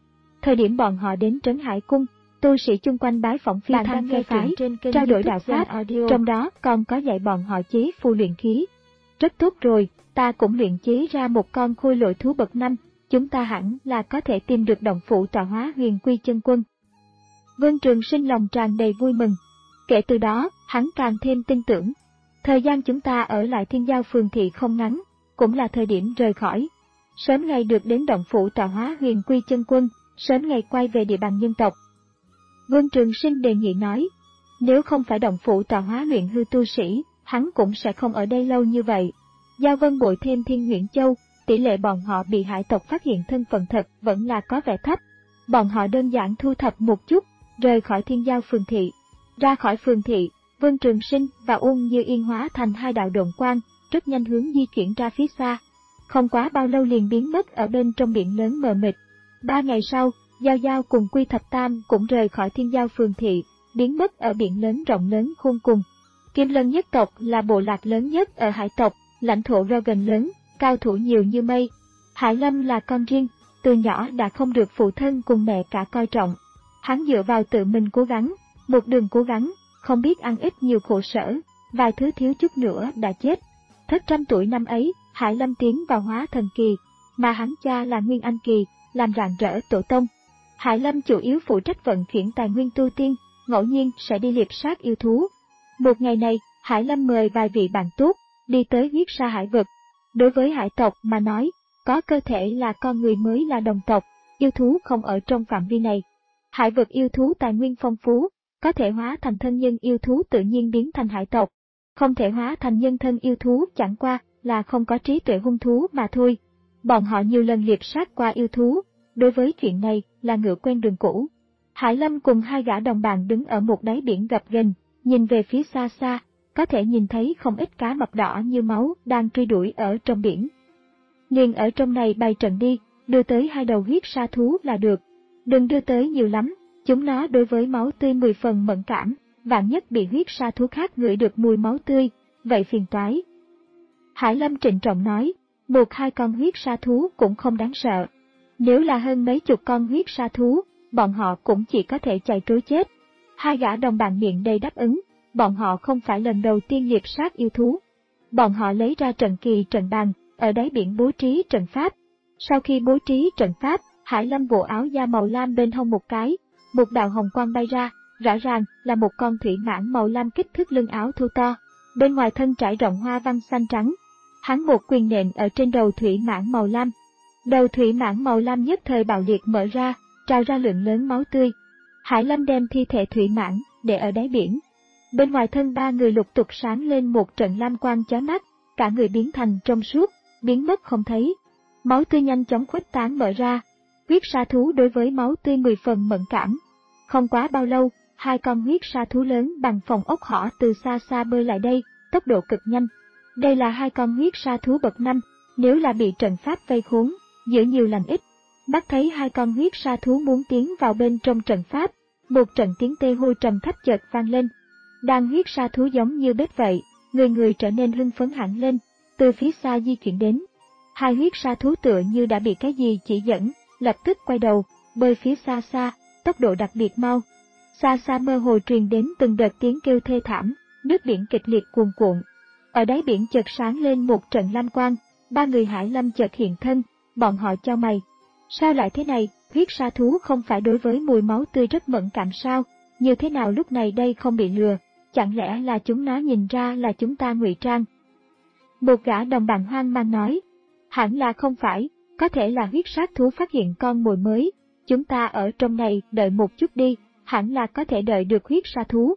Thời điểm bọn họ đến Trấn Hải Cung, tu sĩ chung quanh bái phỏng phi thăng phe phái, trao đổi đạo pháp, trong đó còn có dạy bọn họ chế phù luyện khí. Rất tốt rồi, ta cũng luyện chế ra một con khôi lỗi thú bậc năm, chúng ta hẳn là có thể tìm được động phủ tọa hóa Huyền Quy chân quân. Vương Trường Sinh lòng tràn đầy vui mừng. Kể từ đó, hắn càng thêm tin tưởng. Thời gian chúng ta ở lại Thiên Giao Phường Thị không ngắn, cũng là thời điểm rời khỏi. Sớm ngày được đến động phủ tọa hóa Huyền Quy chân quân, sớm ngày quay về địa bàn nhân tộc. Vương Trường Sinh đề nghị nói, nếu không phải động phủ tọa hóa luyện hư tu sĩ, hắn cũng sẽ không ở đây lâu như vậy. Giao Vân bội thêm Thiên Nguyễn Châu, tỷ lệ bọn họ bị hải tộc phát hiện thân phận thật vẫn là có vẻ thấp. Bọn họ đơn giản thu thập một chút, rời khỏi Thiên Giao Phường Thị. Ra khỏi phường thị, Vương Trường Sinh và Uông Như Yên hóa thành hai đạo độn quang, rất nhanh hướng di chuyển ra phía xa. Không quá bao lâu liền biến mất ở bên trong biển lớn mờ mịt. Ba ngày sau, Giao Giao cùng Quy Thập Tam cũng rời khỏi Thiên Giao Phường Thị, biến mất ở biển lớn rộng lớn khôn cùng. Kim Lân nhất tộc là bộ lạc lớn nhất ở hải tộc, lãnh thổ Rogan lớn, cao thủ nhiều như mây. Hải Lâm là con riêng, từ nhỏ đã không được phụ thân cùng mẹ cả coi trọng. Hắn dựa vào tự mình cố gắng, một đường cố gắng, không biết ăn ít nhiều khổ sở, vài thứ thiếu chút nữa đã chết. Thất trăm tuổi năm ấy, Hải Lâm tiến vào hóa thần kỳ, mà hắn cha là Nguyên Anh kỳ, làm rạng rỡ tổ tông. Hải Lâm chủ yếu phụ trách vận chuyển tài nguyên tu tiên, ngẫu nhiên sẽ đi liệp sát yêu thú. Một ngày này, Hải Lâm mời vài vị bạn tốt, đi tới huyết sa hải vực. Đối với hải tộc mà nói, có cơ thể là con người mới là đồng tộc, yêu thú không ở trong phạm vi này. Hải vực yêu thú tài nguyên phong phú, có thể hóa thành thân nhân yêu thú tự nhiên biến thành hải tộc. Không thể hóa thành nhân thân yêu thú chẳng qua là không có trí tuệ hung thú mà thôi. Bọn họ nhiều lần liệp sát qua yêu thú, đối với chuyện này là ngựa quen đường cũ. Hải Lâm cùng hai gã đồng bạn đứng ở một đáy biển gập ghềnh, nhìn về phía xa xa, có thể nhìn thấy không ít cá mập đỏ như máu đang truy đuổi ở trong biển. Liền ở trong này bày trận đi, đưa tới hai đầu huyết sa thú là được. Đừng đưa tới nhiều lắm, chúng nó đối với máu tươi mười phần mẫn cảm, vạn nhất bị huyết sa thú khác ngửi được mùi máu tươi, vậy phiền toái. Hải Lâm trịnh trọng nói, một hai con huyết sa thú cũng không đáng sợ. Nếu là hơn mấy chục con huyết sa thú, bọn họ cũng chỉ có thể chạy trối chết. Hai gã đồng bạn miệng đầy đáp ứng, bọn họ không phải lần đầu tiên liệp sát yêu thú. Bọn họ lấy ra trận kỳ trận bàn, ở đáy biển bố trí trận pháp. Sau khi bố trí trận pháp, Hải Lâm bộ áo da màu lam bên hông một cái, một đạo hồng quang bay ra, rõ ràng là một con thủy mãng màu lam kích thước lưng áo thô to, bên ngoài thân trải rộng hoa văn xanh trắng. Hắn một quyền nện ở trên đầu thủy mãng màu lam. Đầu thủy mãng màu lam nhất thời bạo liệt mở ra, trào ra lượng lớn máu tươi. Hải Lâm đem thi thể thủy mãng để ở đáy biển. Bên ngoài thân ba người lục tục sáng lên một trận lam quang chói mắt, cả người biến thành trong suốt, biến mất không thấy. Máu tươi nhanh chóng khuếch tán mở ra. Huyết sa thú đối với máu tươi mười phần mẫn cảm. Không quá bao lâu, hai con huyết sa thú lớn bằng phòng ốc hỏ từ xa xa bơi lại đây, tốc độ cực nhanh. Đây là hai con huyết sa thú bậc năm, nếu là bị trận pháp vây khốn, giữ nhiều lành ít. Mắt thấy hai con huyết sa thú muốn tiến vào bên trong trận pháp, một trận tiếng tê hô trầm thấp chợt vang lên. Đàn huyết sa thú giống như bếp vậy, người người trở nên hưng phấn hẳn lên, từ phía xa di chuyển đến. Hai huyết sa thú tựa như đã bị cái gì chỉ dẫn, lập tức quay đầu, bơi phía xa xa, tốc độ đặc biệt mau. Xa xa mơ hồ truyền đến từng đợt tiếng kêu thê thảm, nước biển kịch liệt cuồn cuộn. Ở đáy biển chợt sáng lên một trận lam quang, ba người Hải Lâm chợt hiện thân, bọn họ chau mày. Sao lại thế này, huyết sa thú không phải đối với mùi máu tươi rất mẫn cảm sao, như thế nào lúc này đây không bị lừa, chẳng lẽ là chúng nó nhìn ra là chúng ta ngụy trang? Một gã đồng bạn hoang mang nói, hẳn là không phải, có thể là huyết sát thú phát hiện con mồi mới, chúng ta ở trong này đợi một chút đi, hẳn là có thể đợi được huyết sa thú.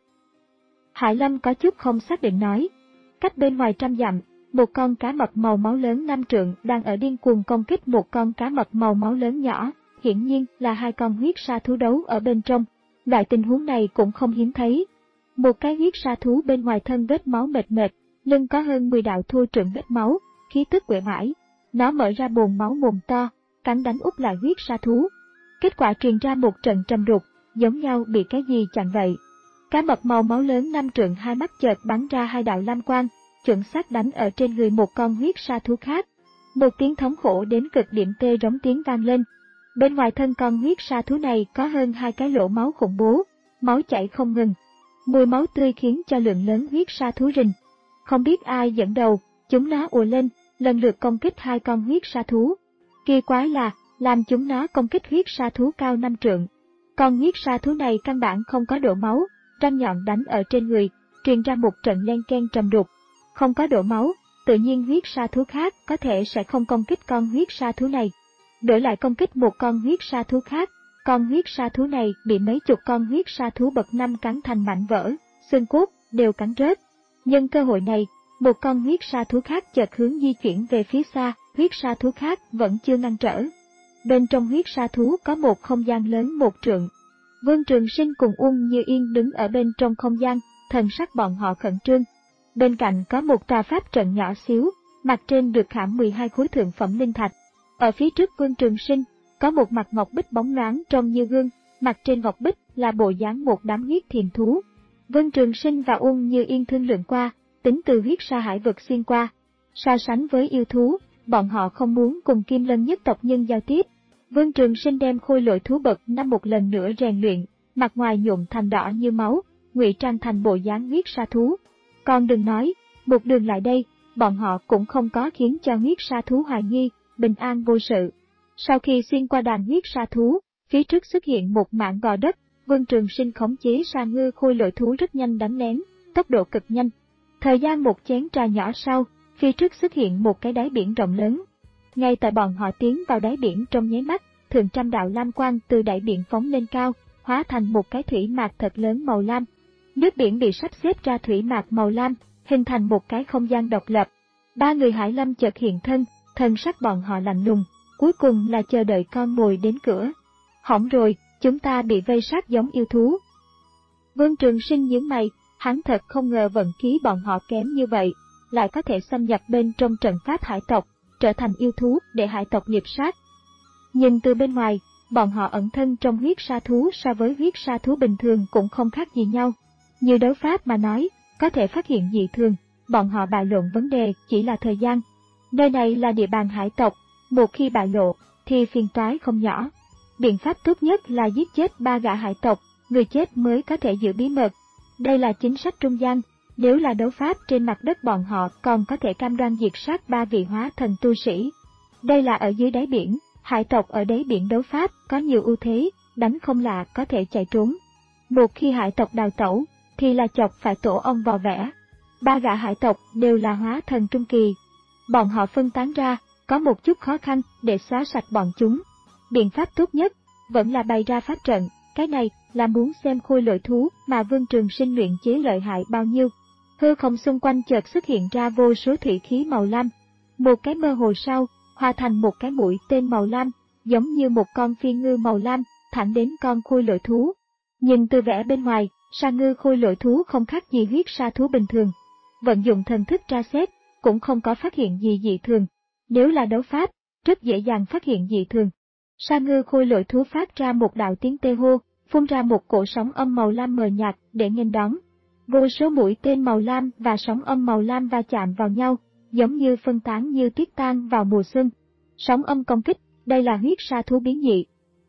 Hải Lâm có chút không xác định nói, cách bên ngoài trăm dặm, một con cá mập màu máu lớn năm trượng đang ở điên cuồng công kích một con cá mập màu máu lớn nhỏ, hiển nhiên là hai con huyết sa thú đấu ở bên trong. Loại tình huống này cũng không hiếm thấy. Một cái huyết sa thú bên ngoài thân vết máu mệt mệt, lưng có hơn mười đạo thô trượng vết máu, khí tức uể oải. Nó mở ra bồn máu mồm to, cắn đánh úp lại huyết sa thú. Kết quả truyền ra một trận trầm đục, giống nhau bị cái gì chặn vậy. Cá mập màu máu lớn năm trượng hai mắt chợt bắn ra hai đạo lam quang, chuẩn xác đánh ở trên người một con huyết sa thú khác. Một tiếng thống khổ đến cực điểm tê rống tiếng vang lên. Bên ngoài thân con huyết sa thú này có hơn hai cái lỗ máu khủng bố, máu chảy không ngừng. Mùi máu tươi khiến cho lượng lớn huyết sa thú rình. Không biết ai dẫn đầu, chúng nó ùa lên, lần lượt công kích hai con huyết sa thú. Kỳ quái là, làm chúng nó công kích huyết sa thú cao năm trượng. Con huyết sa thú này căn bản không có đổ máu, răng nhọn đánh ở trên người, truyền ra một trận len ken trầm đục. Không có đổ máu, tự nhiên huyết sa thú khác có thể sẽ không công kích con huyết sa thú này. Đổi lại công kích một con huyết sa thú khác, con huyết sa thú này bị mấy chục con huyết sa thú bậc năm cắn thành mảnh vỡ, xương cốt đều cắn rớt. Nhân cơ hội này, một con huyết sa thú khác chợt hướng di chuyển về phía xa, huyết sa thú khác vẫn chưa ngăn trở. Bên trong huyết sa thú có một không gian lớn một trượng. Vương Trường Sinh cùng Uông Như Yên đứng ở bên trong không gian, thần sắc bọn họ khẩn trương. Bên cạnh có một tòa pháp trận nhỏ xíu, mặt trên được khảm mười hai khối thượng phẩm linh thạch. Ở phía trước Vương Trường Sinh, có một mặt ngọc bích bóng loáng trông như gương, mặt trên ngọc bích là bộ dáng một đám huyết thiềm thú. Vương Trường Sinh và Uông Như Yên thương lượng qua, tính từ huyết sa hải vực xuyên qua. So sánh với yêu thú, bọn họ không muốn cùng Kim Lân nhất tộc nhân giao tiếp. Vương Trường Sinh đem khôi lỗi thú bậc năm một lần nữa rèn luyện, mặt ngoài nhuộm thành đỏ như máu, ngụy trang thành bộ dáng huyết sa thú. Còn đừng nói, một đường lại đây, bọn họ cũng không có khiến cho huyết sa thú hoài nghi, bình an vô sự. Sau khi xuyên qua đàn huyết sa thú, phía trước xuất hiện một mảng gò đất, Vương Trường Sinh khống chế sa ngư khôi lỗi thú rất nhanh đánh lén, tốc độ cực nhanh. Thời gian một chén trà nhỏ sau, phía trước xuất hiện một cái đáy biển rộng lớn. Ngay tại bọn họ tiến vào đáy biển trong nháy mắt, thượng trăm đạo lam quang từ đáy biển phóng lên cao, hóa thành một cái thủy mạc thật lớn màu lam. Nước biển bị sắp xếp ra thủy mạc màu lam, hình thành một cái không gian độc lập. Ba người Hải Lâm chợt hiện thân, thân sắc bọn họ lạnh lùng, cuối cùng là chờ đợi con mồi đến cửa. Hỏng rồi, chúng ta bị vây sát giống yêu thú. Vương Trường Sinh nhướng mày, hắn thật không ngờ vận khí bọn họ kém như vậy, lại có thể xâm nhập bên trong trận pháp hải tộc, trở thành yêu thú để hải tộc nghiệp sát. Nhìn từ bên ngoài, bọn họ ẩn thân trong huyết sa thú so với huyết sa thú bình thường cũng không khác gì nhau. Như đấu pháp mà nói, có thể phát hiện dị thường, bọn họ bại lộ vấn đề chỉ là thời gian. Nơi này là địa bàn hải tộc, một khi bại lộ, thì phiền toái không nhỏ. Biện pháp tốt nhất là giết chết ba gã hải tộc, người chết mới có thể giữ bí mật. Đây là chính sách trung gian, nếu là đấu pháp trên mặt đất bọn họ còn có thể cam đoan diệt sát ba vị hóa thần tu sĩ. Đây là ở dưới đáy biển, hải tộc ở đáy biển đấu pháp có nhiều ưu thế, đánh không là có thể chạy trốn. Một khi hải tộc đào tẩu, thì là chọc phải tổ ong vò vẽ. Ba gã hải tộc đều là hóa thần trung kỳ. Bọn họ phân tán ra, có một chút khó khăn để xóa sạch bọn chúng. Biện pháp tốt nhất vẫn là bày ra pháp trận, cái này là muốn xem khôi lỗi thú mà Vương Trường Sinh luyện chế lợi hại bao nhiêu. Hư không xung quanh chợt xuất hiện ra vô số thủy khí màu lam. Một cái mơ hồ sau, hòa thành một cái mũi tên màu lam, giống như một con phi ngư màu lam, thẳng đến con khôi lỗi thú. Nhìn từ vẻ bên ngoài, sa ngư khôi lỗi thú không khác gì huyết sa thú bình thường. Vận dụng thần thức tra xét, cũng không có phát hiện gì dị thường. Nếu là đấu pháp, rất dễ dàng phát hiện dị thường. Sa ngư khôi lỗi thú phát ra một đạo tiếng tê hô, phun ra một cổ sóng âm màu lam mờ nhạt để nghênh đón. Vô số mũi tên màu lam và sóng âm màu lam va chạm vào nhau, giống như phân tán như tuyết tan vào mùa xuân. Sóng âm công kích, đây là huyết sa thú biến dị.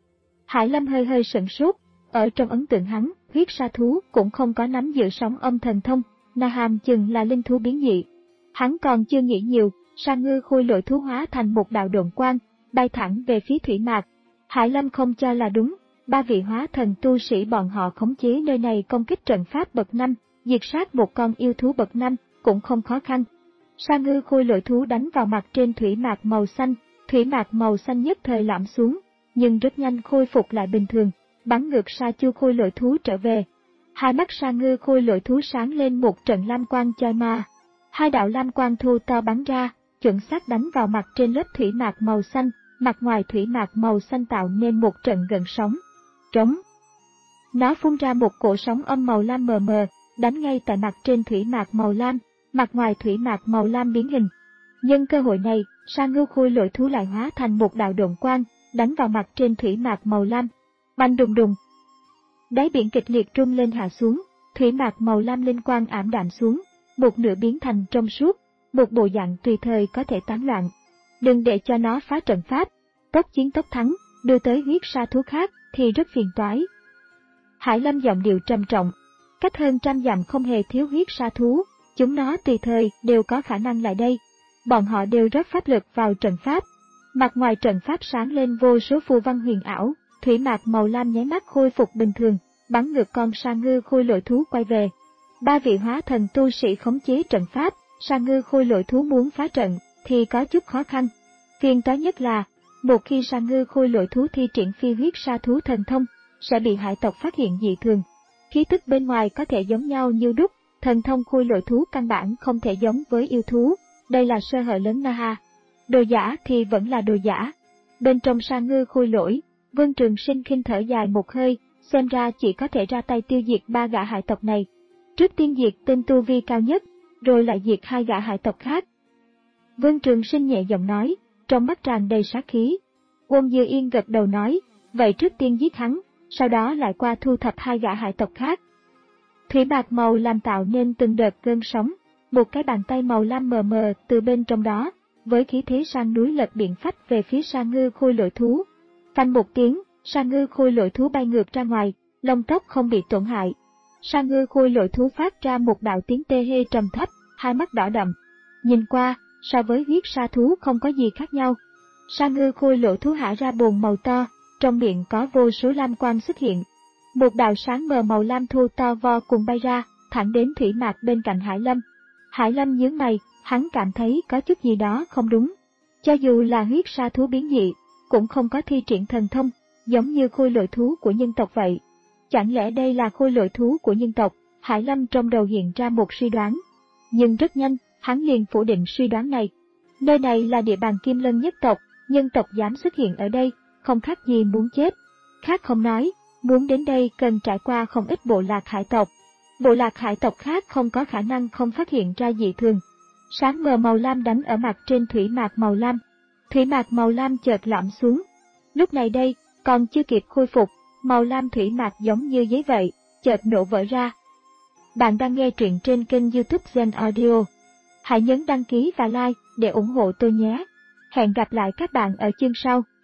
Hải Lâm hơi hơi sửng sốt, ở trong ấn tượng hắn, huyết sa thú cũng không có nắm giữ sóng âm thần thông, na hàm chừng là linh thú biến dị. Hắn còn chưa nghĩ nhiều, sa ngư khôi lỗi thú hóa thành một đạo độn quang, bay thẳng về phía thủy mạc. Hải Lâm không cho là đúng, ba vị hóa thần tu sĩ bọn họ khống chế nơi này công kích trận pháp bậc năm, diệt sát một con yêu thú bậc năm cũng không khó khăn. Sa ngư khôi lỗi thú đánh vào mặt trên thủy mạc màu xanh, thủy mạc màu xanh nhất thời lõm xuống, nhưng rất nhanh khôi phục lại bình thường, bắn ngược sa chu khôi lỗi thú trở về. Hai mắt sa ngư khôi lỗi thú sáng lên một trận lam quang chói ma. Hai đạo lam quang thu to bắn ra, chuẩn xác đánh vào mặt trên lớp thủy mạc màu xanh, mặt ngoài thủy mạc màu xanh tạo nên một trận gợn sóng. Trống. Nó phun ra một cổ sóng âm màu lam mờ mờ, đánh ngay tại mặt trên thủy mạc màu lam, mặt ngoài thủy mạc màu lam biến hình. Nhân cơ hội này, sa ngư khôi lỗi thú lại hóa thành một đạo độn quang, đánh vào mặt trên thủy mạc màu lam. Bành đùng đùng. Đáy biển kịch liệt rung lên hạ xuống, thủy mạc màu lam linh quang ảm đạm xuống, một nửa biến thành trong suốt, một bộ dạng tùy thời có thể tán loạn. Đừng để cho nó phá trận pháp, tốc chiến tốc thắng, đưa tới huyết sa thú khác thì rất phiền toái. Hải Lâm giọng điệu trầm trọng, cách hơn trăm dặm không hề thiếu huyết sa thú, chúng nó tùy thời đều có khả năng lại đây. Bọn họ đều rót pháp lực vào trận pháp. Mặt ngoài trận pháp sáng lên vô số phù văn huyền ảo, thủy mạc màu lam nháy mắt khôi phục bình thường, bắn ngược con sa ngư khôi lỗi thú quay về. Ba vị hóa thần tu sĩ khống chế trận pháp, sa ngư khôi lỗi thú muốn phá trận thì có chút khó khăn. Phiền toái nhất là, một khi sa ngư khôi lỗi thú thi triển phi huyết sa thú thần thông, sẽ bị hải tộc phát hiện dị thường. Khí tức bên ngoài có thể giống nhau như đúc, thần thông khôi lỗi thú căn bản không thể giống với yêu thú, đây là sơ hở lớn na ha. Đồ giả thì vẫn là đồ giả. Bên trong sa ngư khôi lỗi, Vương Trường Sinh khinh thở dài một hơi, xem ra chỉ có thể ra tay tiêu diệt ba gã hải tộc này. Trước tiên diệt tên tu vi cao nhất, rồi lại diệt hai gã hải tộc khác. Vương Trường Sinh nhẹ giọng nói, trong mắt tràn đầy sát khí. Quân Dư Yên gật đầu nói, vậy trước tiên giết hắn, sau đó lại qua thu thập hai gã hải tộc khác. Thủy bạc màu làm tạo nên từng đợt cơn sóng, một cái bàn tay màu lam mờ mờ từ bên trong đó, với khí thế sang núi lật biển phách về phía sa ngư khôi lỗi thú. Phanh một tiếng, sa ngư khôi lỗi thú bay ngược ra ngoài, lông tóc không bị tổn hại. Sa ngư khôi lỗi thú phát ra một đạo tiếng tê hê trầm thấp, hai mắt đỏ đậm. Nhìn qua, so với huyết sa thú không có gì khác nhau. Sa ngư khôi lỗi thú hả ra bồn màu to, trong miệng có vô số lam quang xuất hiện. Một đạo sáng mờ màu lam thu to vo cùng bay ra, thẳng đến thủy mạc bên cạnh Hải Lâm. Hải Lâm nhướng mày, hắn cảm thấy có chút gì đó không đúng. Cho dù là huyết sa thú biến dị, cũng không có thi triển thần thông, giống như khôi lỗi thú của nhân tộc vậy. Chẳng lẽ đây là khôi lỗi thú của nhân tộc? Hải Lâm trong đầu hiện ra một suy đoán. Nhưng rất nhanh, hắn liền phủ định suy đoán này. Nơi này là địa bàn Kim Lân nhất tộc, nhân tộc dám xuất hiện ở đây, không khác gì muốn chết. Khác không nói, muốn đến đây cần trải qua không ít bộ lạc hải tộc. Bộ lạc hải tộc khác không có khả năng không phát hiện ra dị thường. Sáng mờ màu lam đánh ở mặt trên thủy mạc màu lam. Thủy mạc màu lam chợt lõm xuống. Lúc này đây, còn chưa kịp khôi phục, màu lam thủy mạc giống như giấy vậy, chợt nổ vỡ ra. Bạn đang nghe truyện trên kênh YouTube Zen Audio. Hãy nhấn đăng ký và like để ủng hộ tôi nhé. Hẹn gặp lại các bạn ở chương sau.